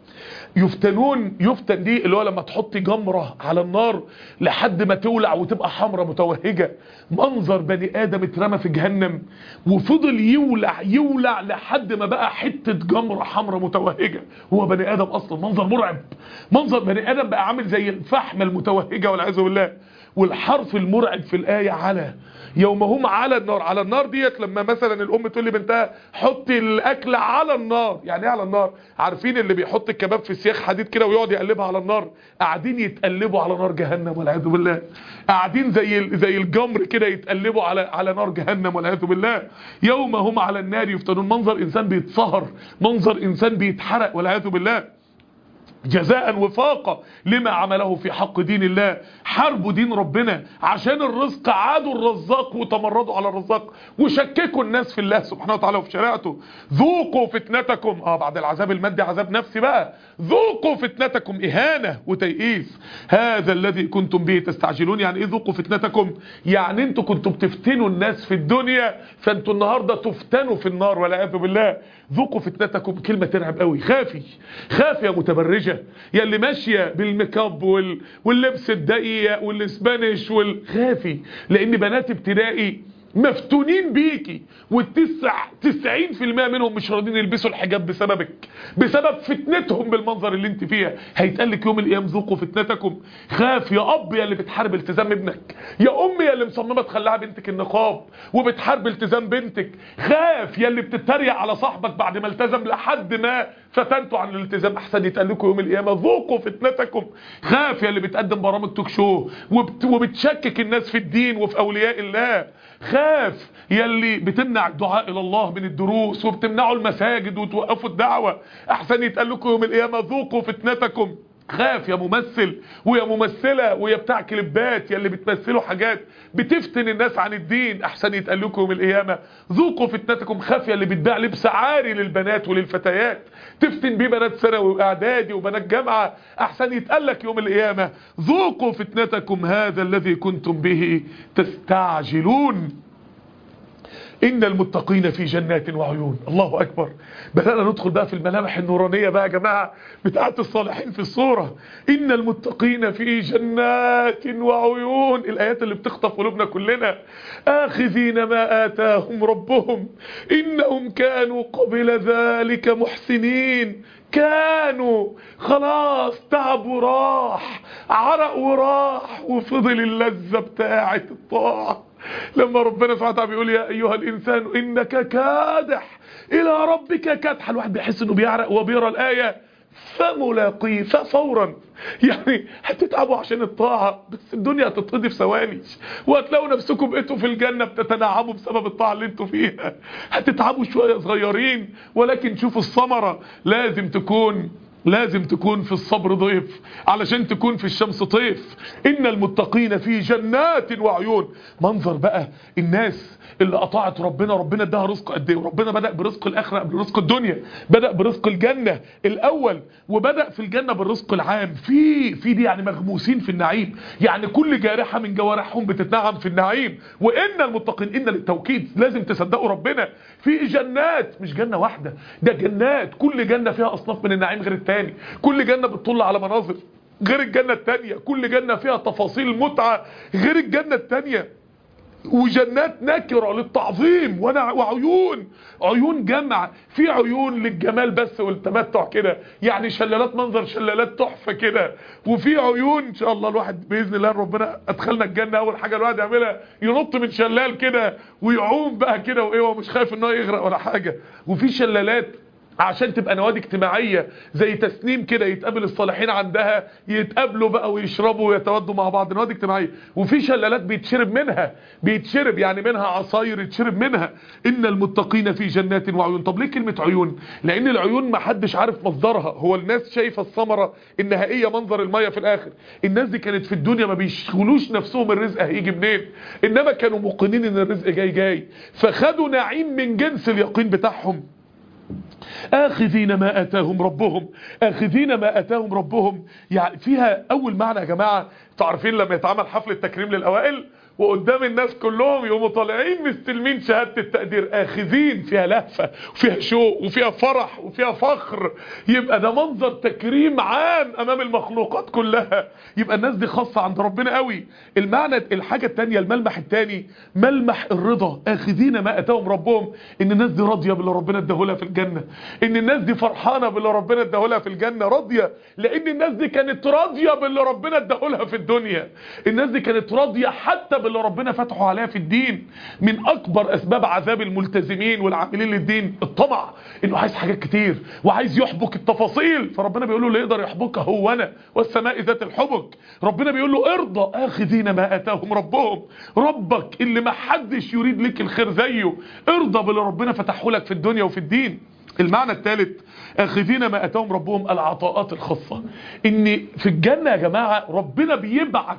يفتنون، يفتن دي اللي هو لما تحطي جمرة على النار لحد ما تولع وتبقى حمرة متوهجة. منظر بني آدم اترمى في جهنم وفضل يولع يولع لحد ما بقى حتة جمرة حمرة متوهجة. هو بني آدم أصلا منظر مرعب. منظر بني آدم بقى عامل زي الفحمة المتوهجة والعياذ بالله. والحرف المرعب في الآية على. يوم هم على النار. على النار ديت لما مثلا الام تقول لبنتها حطي الاكل على النار. يعني ايه على النار؟ عارفين اللي بيحط الكباب في سياخ حديد كده ويقعد يقلبها على النار؟ قاعدين يتقلبوا على نار جهنم والعياذ بالله. قاعدين زي زي الجمر كده يتقلبوا على على نار جهنم والعياذ بالله. يوم هم على النار يفتنون. منظر انسان بيتصهر، منظر انسان بيتحرق والعياذ بالله. جزاء وفاقة لما عمله في حق دين الله. حاربوا دين ربنا عشان الرزق، عادوا الرزاق وتمردوا على الرزاق وشككوا الناس في الله سبحانه وتعالى وفي شريعته. ذوقوا فتنتكم. اه بعد العذاب المادي عذاب نفسي بقى. ذوقوا فتنتكم، اهانة وتيئيس. هذا الذي كنتم به تستعجلون. يعني ايه ذوقوا فتنتكم؟ يعني انتوا كنتوا بتفتنوا الناس في الدنيا، فانتوا النهاردة تفتنوا في النار والعياذ بالله. ذوقوا فتنتكم كلمة ترعب قوي. خافي خافي يا متبرجة، يا اللي ماشية بالميكاب وال... واللبس الضيق والسبانيش والخافي، لان بنات ابتدائي مفتونين بيكي، والتسع تسعين في المية منهم مش راضين يلبسوا الحجاب بسببك، بسبب فتنتهم بالمنظر اللي انت فيها. هيتقال لك يوم القيامه ذوقوا فتنتكم. خاف يا اب يا اللي بتحارب التزام ابنك، يا ام يا اللي مصممه تخليها بنتك النقاب وبتحارب التزام بنتك. خاف يا اللي بتتريق على صاحبك بعد ما التزم لحد ما فتنته عن الالتزام، احسن يتقال لكم يوم القيامه ذوقوا فتنتكم. خاف يا اللي بتقدم برامج توك شو وبت... وبتشكك الناس في الدين وفي اولياء الله. خاف يا اللي بتمنع الدعاء الى الله من الدروس وبتمنعوا المساجد وتوقفوا الدعوه، احسن يتقال لكم يوم القيامه ذوقوا فتنتكم. خاف يا ممثل ويا ممثله ويا بتاع كليبات، يا اللي بتمثلوا حاجات بتفتن الناس عن الدين، احسن يتقال لكم يوم القيامه ذوقوا فتنتكم. خاف يا اللي بتبيع لبس عاري للبنات وللفتيات تفتن بيه بنات ثانوي واعدادي وبنات جامعه، احسن يتقال لك يوم القيامه ذوقوا فتنتكم هذا الذي كنتم به تستعجلون. إن المتقين في جنات وعيون. الله أكبر. بدأنا ندخل بقى في الملامح النورانية بقى يا جماعة بتاعت الصالحين في الصورة. إن المتقين في جنات وعيون، الآيات اللي بتخطف قلوبنا كلنا. آخذين ما آتاهم ربهم إنهم كانوا قبل ذلك محسنين. كانوا خلاص تعب وراح، عرق وراح، وفضل اللذة بتاعت الطاعة. لما ربنا سبحانه وتعالى بيقول يا ايها الانسان انك كادح الى ربك كدحا، الواحد بيحس انه بيعرق وبيقرا الايه فملاقيه ففورا. يعني هتتعبوا عشان الطاعة بس الدنيا هتتقضي في ثواني، وهتلاقوا نفسكم بقيتوا في الجنة بتتنعموا بسبب الطاعة اللي انتوا فيها. هتتعبوا شوية صغيرين ولكن شوفوا الثمرة. لازم تكون لازم تكون في الصبر ضيف علشان تكون في الشمس طيف. إن المتقين في جنات وعيون. منظر بقى الناس اللي اطاعت ربنا، ربنا اداها رزق قد ايه، وربنا بدأ برزق الاخره قبل رزق الدنيا، بدأ برزق الجنه الاول وبدأ في الجنه بالرزق العام. في في دي يعني مغموسين في النعيم، يعني كل جارحه من جوارحهم بتتنعم في النعيم. وان المتقين، ان للتوكيد، لازم تصدقوا ربنا. في جنات، مش جنه واحده، ده جنات، كل جنه فيها اصناف من النعيم غير الثاني، كل جنه بتطل على مناظر غير الجنه الثانيه، كل جنه فيها تفاصيل متعه غير الجنه الثانيه. وجنات نكرة للتعظيم وعيون، عيون جمع، في عيون للجمال بس والتمتع كده، يعني شلالات، منظر شلالات تحفة كده. وفي عيون ان شاء الله الواحد باذن الله ربنا ادخلنا الجنة اول حاجة الواحد يعملها ينط من شلال كده ويعوم بقى كده وايه ومش خايف ان هو يغرق ولا حاجة. وفي شلالات عشان تبقى نوادي اجتماعية زي تسنيم كده، يتقابل الصالحين عندها يتقابلوا بقى ويشربوا ويتودوا مع بعض، نوادي اجتماعية. وفي شلالات بيتشرب منها، بيتشرب يعني منها عصاير يتشرب منها. ان المتقين في جنات وعيون. طب ليه كلمة عيون؟ لان العيون ما حدش عارف مصدرها، هو الناس شايفة الثمرة النهائية منظر المية في الاخر. الناس دي كانت في الدنيا ما بيشغلوش نفسهم الرزق هيجي منين، انما كانوا موقنين ان الرزق جاي جاي، فخدوا نعيم من جنس اليقين بتاعهم. آخذين ما آتاهم ربهم، آخذين ما آتاهم ربهم. يعني فيها أول معنى يا جماعة، تعرفين لما يتعمل حفل التكريم للأوائل وقدام الناس كلهم يقوموا طالعين مستلمين شهادة التقدير، آخذين، فيها لهفة وفيها شوق وفيها فرح وفيها فخر، يبقى ده منظر تكريم عام أمام المخلوقات كلها، يبقى الناس دي خاصة عند ربنا قوي. المعنى الحاجة التانية، الملمح التاني، ملمح الرضا. آخذين ما آتاهم ربهم، إن الناس دي راضية باللي ربنا اداهولها في الجنة، إن الناس دي فرحانة باللي ربنا اداهولها في الجنة، راضية لأن الناس دي كانت راضية باللي ربنا اداهولها في الدنيا. الناس دي كانت راضية حتى باللي ربنا فتحه عليها في الدين. من اكبر اسباب عذاب الملتزمين والعاملين للدين الطمع، انه عايز حاجات كتير وعايز يحبك التفاصيل، فربنا بيقول له اللي يقدر يحبكها هو انا والسماء ذات الحبك. ربنا بيقول له ارضى، اخذين ما اتاهم ربهم، ربك اللي ما حدش يريد لك الخير زيه، ارضى باللي ربنا فتحه لك في الدنيا وفي الدين. المعنى الثالث، اخذين ما اتاهم ربهم، العطاءات الخاصة. ان في الجنة يا جماعة ربنا بيبعت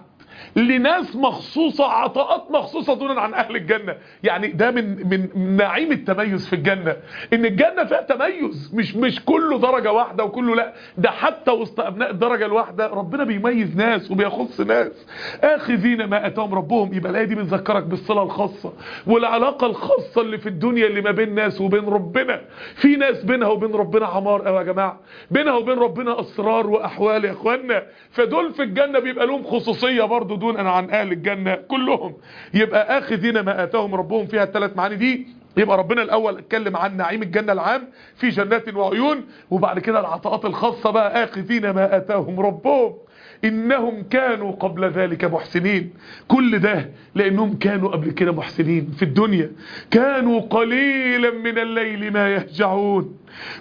لناس مخصوصة عطاءات مخصوصة دونا عن اهل الجنة. يعني ده من من نعيم التميز في الجنة، ان الجنة فيها تميز، مش مش كله درجة واحدة وكله لا، ده حتى وسط ابناء الدرجة الواحدة ربنا بيميز ناس وبيخص ناس. اخذين ما اتاهم ربهم، يبقى الايه دي بتذكرك بالصلة الخاصة والعلاقة الخاصة اللي في الدنيا اللي ما بين ناس وبين ربنا. في ناس بينها وبين ربنا عمار قوي يا جماعة، بينها وبين ربنا اسرار واحوال يا اخوانا، فدول في الجنة بيبقى لهم خصوصية برضو دون عن اهل الجنة كلهم. يبقى اخذين ما اتاهم ربهم فيها الثلاث معاني دي. يبقى ربنا الاول اتكلم عن نعيم الجنة العام في جنات وعيون، وبعد كده العطاءات الخاصة بقى اخذين ما اتاهم ربهم انهم كانوا قبل ذلك محسنين. كل ده لانهم كانوا قبل كده محسنين في الدنيا، كانوا قليلا من الليل ما يهجعون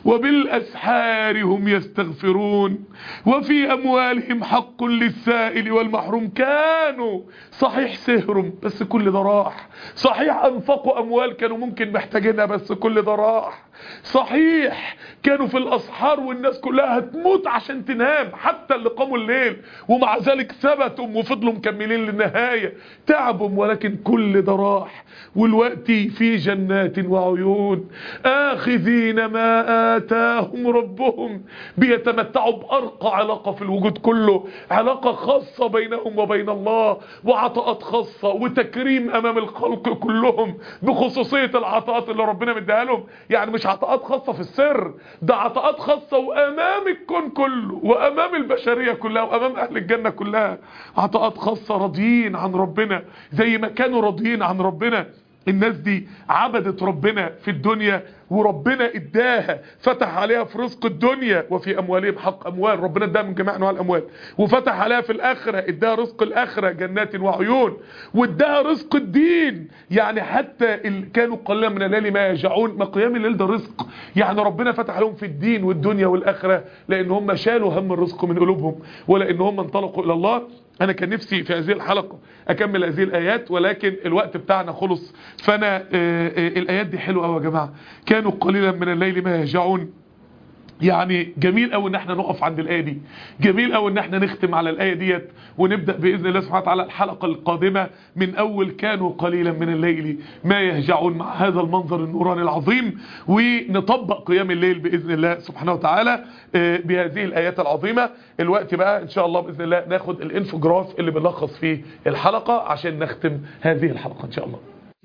وبالاسحار هم يستغفرون وفي اموالهم حق للسائل والمحروم. كانوا صحيح سهرهم بس كل ده راح، صحيح انفقوا اموال كانوا ممكن محتاجينها بس كل ده راح، صحيح كانوا في الاسحار والناس كلها هتموت عشان تنام حتى اللي قاموا الليل، ومع ذلك ثبتوا وفضلوا مكملين للنهاية، تعبوا ولكن كل ده راح. والوقت في جنات وعيون آخذين ما آتاهم ربهم، بيتمتعوا بأرقى علاقة في الوجود كله، علاقة خاصة بينهم وبين الله، وعطاءات خاصة وتكريم أمام الخلق كلهم بخصوصية العطاءات اللي ربنا مديها لهم. يعني مش عطاءات خاصة في السر، ده عطاءات خاصة وأمام الكون كله وأمام البشرية كلها وأمام أهل الجنة كلها، عطاءات خاصة راضيين عن ربنا زي ما كانوا راضيين عن ربنا. الناس دي عبدت ربنا في الدنيا وربنا اداها، فتح عليها في رزق الدنيا وفي اموالهم حق اموال، ربنا اداها من جميع انواع الاموال، وفتح عليها في الاخره، اداها رزق الاخره جنات وعيون، واداها رزق الدين. يعني حتى ال... كانوا قليلا من الليل ما يهجعون، ما قيام الليل ده رزق، يعني ربنا فتح لهم في الدين والدنيا والاخره، لان هم شالوا هم الرزق من قلوبهم، ولان هم انطلقوا الى الله. انا كان نفسي في هذه الحلقة اكمل هذه الايات، ولكن الوقت بتاعنا خلص. فانا آآ آآ الايات دي حلوة قوي يا جماعة. كانوا قليلا من الليل ما يهجعون، يعني جميل قوي ان احنا نقف عند الايه دي، جميل قوي ان احنا نختم على الايه ديت، ونبدا باذن الله سبحانه وتعالى الحلقه القادمه من اول كانوا قليلا من الليل ما يهجعون، مع هذا المنظر النوراني العظيم، ونطبق قيام الليل باذن الله سبحانه وتعالى بهذه الايات العظيمه. الوقت بقى ان شاء الله باذن الله ناخد الانفوجراف اللي بنلخص فيه الحلقه عشان نختم هذه الحلقه ان شاء الله.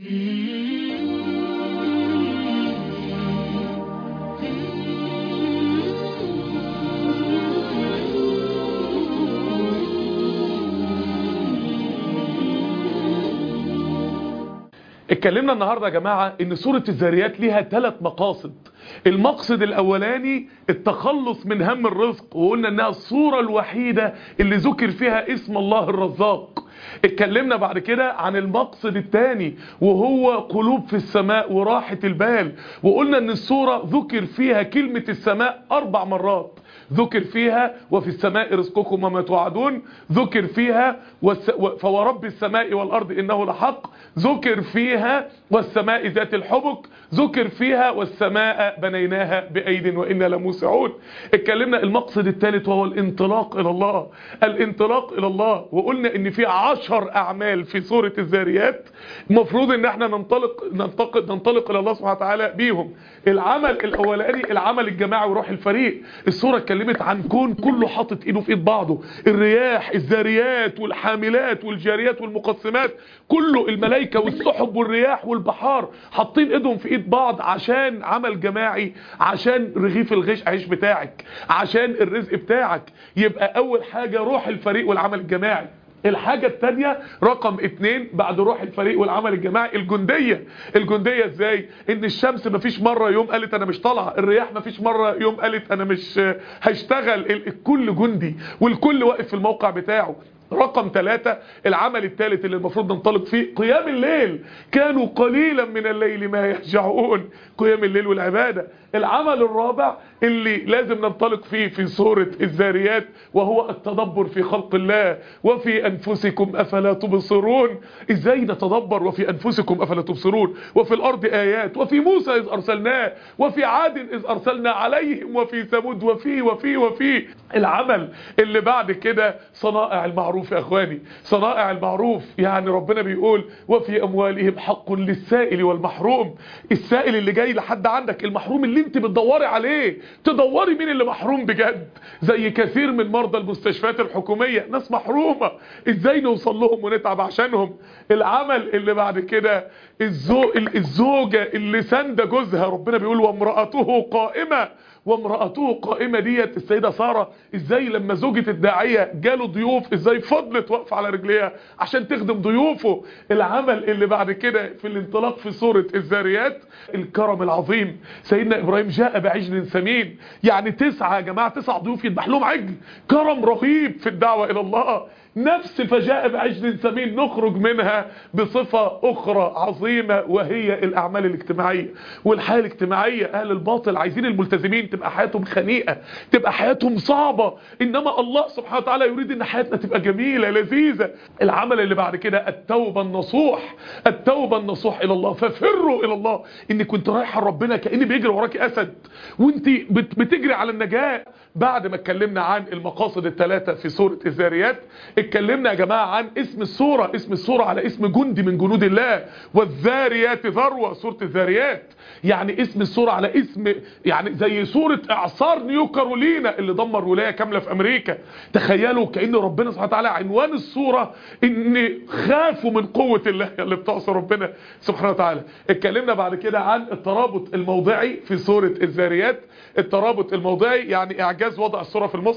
اتكلمنا النهاردة يا جماعة ان سورة الذاريات ليها ثلاث مقاصد. المقصد الاولاني التخلص من هم الرزق، وقلنا انها الصورة الوحيدة اللي ذكر فيها اسم الله الرزاق. اتكلمنا بعد كده عن المقصد الثاني وهو قلوب في السماء وراحة البال، وقلنا ان السورة ذكر فيها كلمة السماء اربع مرات، ذكر فيها وفي السماء رزقكم وما توعدون، ذكر فيها والس... فورب السماء والأرض إنه لحق، ذكر فيها والسماء ذات الحبك، ذكر فيها والسماء بنيناها بأيد وإنا لموسعون. اتكلمنا المقصد الثالث وهو الانطلاق إلى الله، الانطلاق إلى الله، وقلنا إن في عشر أعمال في سورة الذاريات المفروض إن احنا ننطلق ننطلق ننطلق إلى الله سبحانه وتعالى بيهم. العمل الأولاني العمل الجماعي وروح الفريق. السورة اتكلمت عن كون كله حاطط ايده في ايد بعضه، الرياح، الذاريات والحاملات والجاريات والمقسمات، كله الملائكة والسحب والرياح والبحار حاطين ايدهم في ايد بعض عشان عمل جماعي، عشان رغيف الغش عيش بتاعك، عشان الرزق بتاعك. يبقى اول حاجة روح الفريق والعمل الجماعي. الحاجة التانية رقم اتنين بعد روح الفريق والعمل الجماعي الجندية. الجندية ازاي؟ ان الشمس مفيش مرة يوم قالت انا مش طالعة، الرياح مفيش مرة يوم قالت انا مش هشتغل، الكل جندي والكل واقف في الموقع بتاعه. رقم ثلاثة العمل الثالث اللي المفروض ننطلق فيه قيام الليل. كانوا قليلا من الليل ما يهجعون، قيام الليل والعبادة. العمل الرابع اللي لازم ننطلق فيه في سورة الذاريات وهو التدبر في خلق الله وفي أنفسكم أفلا تبصرون. إزاي نتدبر وفي أنفسكم أفلا تبصرون، وفي الأرض آيات، وفي موسى إذ أرسلناه، وفي عاد إذ أرسلنا عليهم، وفي ثمود، وفي وفي وفي العمل اللي بعد كده صنائع المعروف يا أخواني. صنائع المعروف يعني ربنا بيقول وفي أموالهم حق للسائل والمحروم. السائل اللي جاي لحد عندك، المحروم اللي انت بتدوري عليه، تدوري مين اللي محروم بجد. زي كثير من مرضى المستشفيات الحكومية ناس محرومة، ازاي نوصل لهم ونتعب عشانهم. العمل اللي بعد كده الزو... الزوجة اللي ساندة جوزها، ربنا بيقول وامرأته قائمة. وامرأته قائمة ديت السيدة سارة، ازاي لما زوجة الداعية جاله ضيوف ازاي فضلت واقفة على رجليها عشان تخدم ضيوفه. العمل اللي بعد كده في الانطلاق في سورة الذاريات الكرم العظيم. سيدنا ابراهيم جاء بعجل سمين، يعني تسعة يا جماعة، تسع ضيوف يذبح لهم عجل، كرم رهيب في الدعوة الى الله. نفس فجاء بعجل سمين نخرج منها بصفة أخرى عظيمة وهي الأعمال الاجتماعية والحياة الاجتماعية. أهل الباطل عايزين الملتزمين تبقى حياتهم خنيئة، تبقى حياتهم صعبة، إنما الله سبحانه وتعالى يريد إن حياتنا تبقى جميلة لذيذة. العمل اللي بعد كده التوبة النصوح، التوبة النصوح إلى الله. ففروا إلى الله. إني كنت رايحة ربنا كأني بيجري وراك أسد وإنت بتجري على النجاة. بعد ما اتكلمنا عن المقاصد الثلاثة في سورة الذاريات، اتكلمنا يا جماعة عن اسم السورة، اسم السورة على اسم جندي من جنود الله. والذاريات ذروة، سورة الذاريات يعني اسم السورة على اسم، يعني زي سورة اعصار نيو كارولينا اللي دمر ولاية كاملة في امريكا. تخيلوا كأن ربنا سبحانه وتعالى عنوان السورة ان خافوا من قوة الله اللي بتعصى ربنا سبحانه وتعالى. اتكلمنا بعد كده عن الترابط الموضعي في سورة الذاريات. الترابط الموضعي يعني اعجاز وضع السورة في المصحف.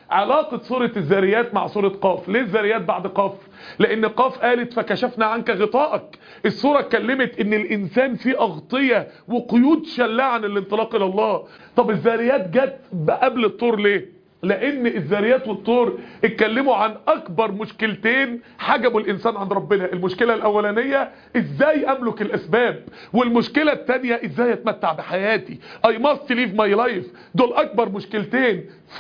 علاقة سورة الذاريات مع سورة قاف. ليه الذاريات بعد قاف؟ لان قاف قالت فكشفنا عنك غطائك. السورة اتكلمت ان الانسان فيه اغطية وقيود شلاه عن الانطلاق الى الله. طب الذاريات جت قبل الطور ليه؟ لان الذاريات والطور اتكلموا عن اكبر مشكلتين حجبوا الانسان عن ربنا. المشكلة الاولانية ازاي املك الاسباب، والمشكلة التانية ازاي اتمتع بحياتي. I must live my life. دول اكبر مشكلتين.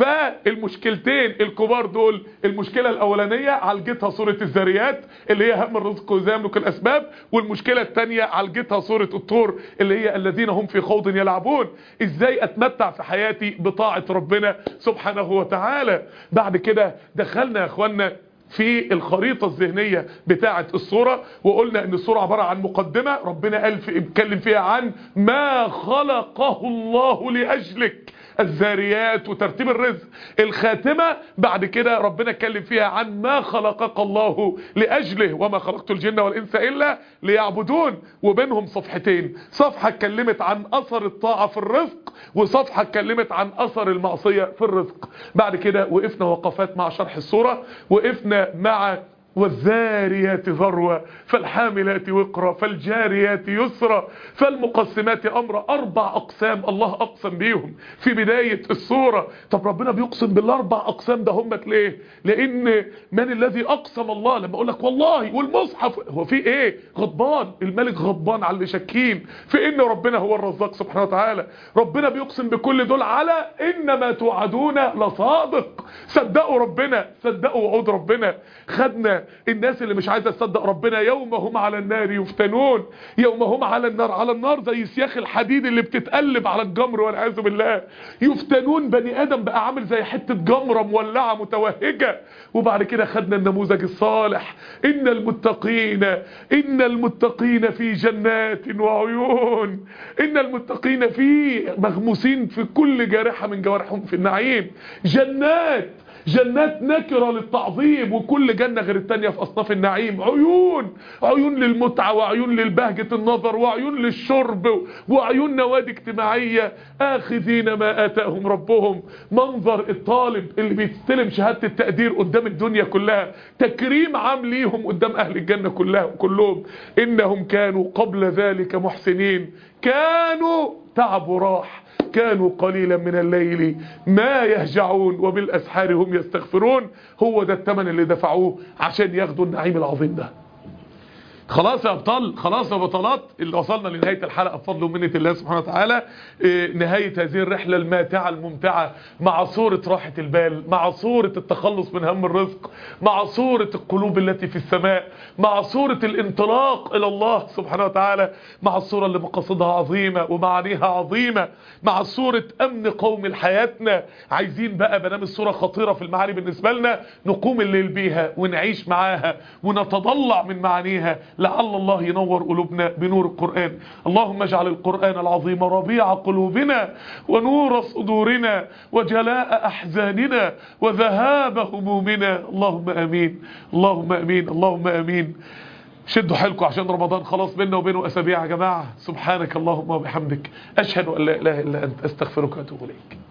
فالمشكلتين الكبار دول، المشكلة الاولانية عالجتها سورة الذاريات اللي هي هم الرزق وازاي املك الاسباب، والمشكلة التانية عالجتها سورة الطور اللي هي الذين هم في خوض يلعبون. ازاي اتمتع في حياتي بطاعة ربنا سبحانه وتعالى. بعد كده دخلنا يا اخوانا في الخريطة الذهنية بتاعة الصورة، وقلنا ان الصورة عبارة عن مقدمة ربنا قال في اتكلم فيها عن ما خلقه الله لأجلك، الذاريات وترتيب الرزق. الخاتمة بعد كده ربنا اتكلم فيها عن ما خلقك الله لأجله وما خلقت الجن والإنس إلا ليعبدون. وبينهم صفحتين، صفحة اتكلمت عن أثر الطاعة في الرزق، وصفحة اتكلمت عن أثر المعصية في الرزق. بعد كده وقفنا وقفات مع شرح السورة، وقفنا مع والذاريات ذروة فالحاملات وقرا فالجاريات يسرا فالمقسمات امرا. اربع اقسام الله اقسم بيهم في بداية السورة. طب ربنا بيقسم بالاربع اقسام ده همت ليه؟ لان من الذي اقسم الله؟ لما اقول لك والله والمصحف، هو في ايه؟ غضبان، الملك غضبان على اللي شاكين في ان ربنا هو الرزاق سبحانه وتعالى. ربنا بيقسم بكل دول على انما توعدون لصادق. صدقوا ربنا، صدقوا وعود ربنا. خدنا الناس اللي مش عايزه تصدق ربنا، يوم هم على النار يفتنون. يوم هم على النار، على النار زي سياخ الحديد اللي بتتقلب على الجمر والعياذ بالله. يفتنون، بني ادم بقى عامل زي حته جمره مولعه متوهجه. وبعد كده خدنا النموذج الصالح، ان المتقين ان المتقين في جنات وعيون. ان المتقين في مغموسين في كل جارحه من جوارحهم في النعيم. جنات، جنات نكرة للتعظيم، وكل جنة غير التانية في أصناف النعيم. عيون، عيون للمتعة وعيون للبهجة النظر وعيون للشرب وعيون نوادي اجتماعية آخذين ما آتاهم ربهم. منظر الطالب اللي بيستلم شهادة التقدير قدام الدنيا كلها، تكريم عام ليهم قدام أهل الجنة كلها كلهم. إنهم كانوا قبل ذلك محسنين، كانوا تعبوا راح، كانوا قليلا من الليل ما يهجعون وبالأسحار هم يستغفرون. هو ده الثمن اللي دفعوه عشان ياخدوا النعيم العظيم ده. خلاص يا ابطال، خلاص يا بطلات، اللي وصلنا لنهاية الحلقة بفضل ومنة الله سبحانه وتعالى. إيه نهاية هذه الرحلة الماتعة الممتعة مع صورة راحة البال، مع صورة التخلص من هم الرزق، مع صورة القلوب التي في السماء، مع صورة الانطلاق إلى الله سبحانه وتعالى، مع الصورة اللي مقاصدها عظيمة ومعانيها عظيمة، مع صورة أمن قوم لحياتنا. عايزين بقى بنام الصورة خطيرة في المعاني بالنسبة لنا، نقوم الليل بيها ونعيش معاها ونتضلع من معانيها، لعل الله ينور قلوبنا بنور القرآن. اللهم اجعل القرآن العظيم ربيع قلوبنا ونور صدورنا وجلاء أحزاننا وذهاب همومنا. اللهم آمين، اللهم آمين، اللهم آمين. شدوا حيلكم عشان رمضان خلاص بيننا وبينه أسابيع يا جماعة. سبحانك اللهم وبحمدك، أشهد أن لا إله إلا أنت، أستغفرك وأتوب إليك.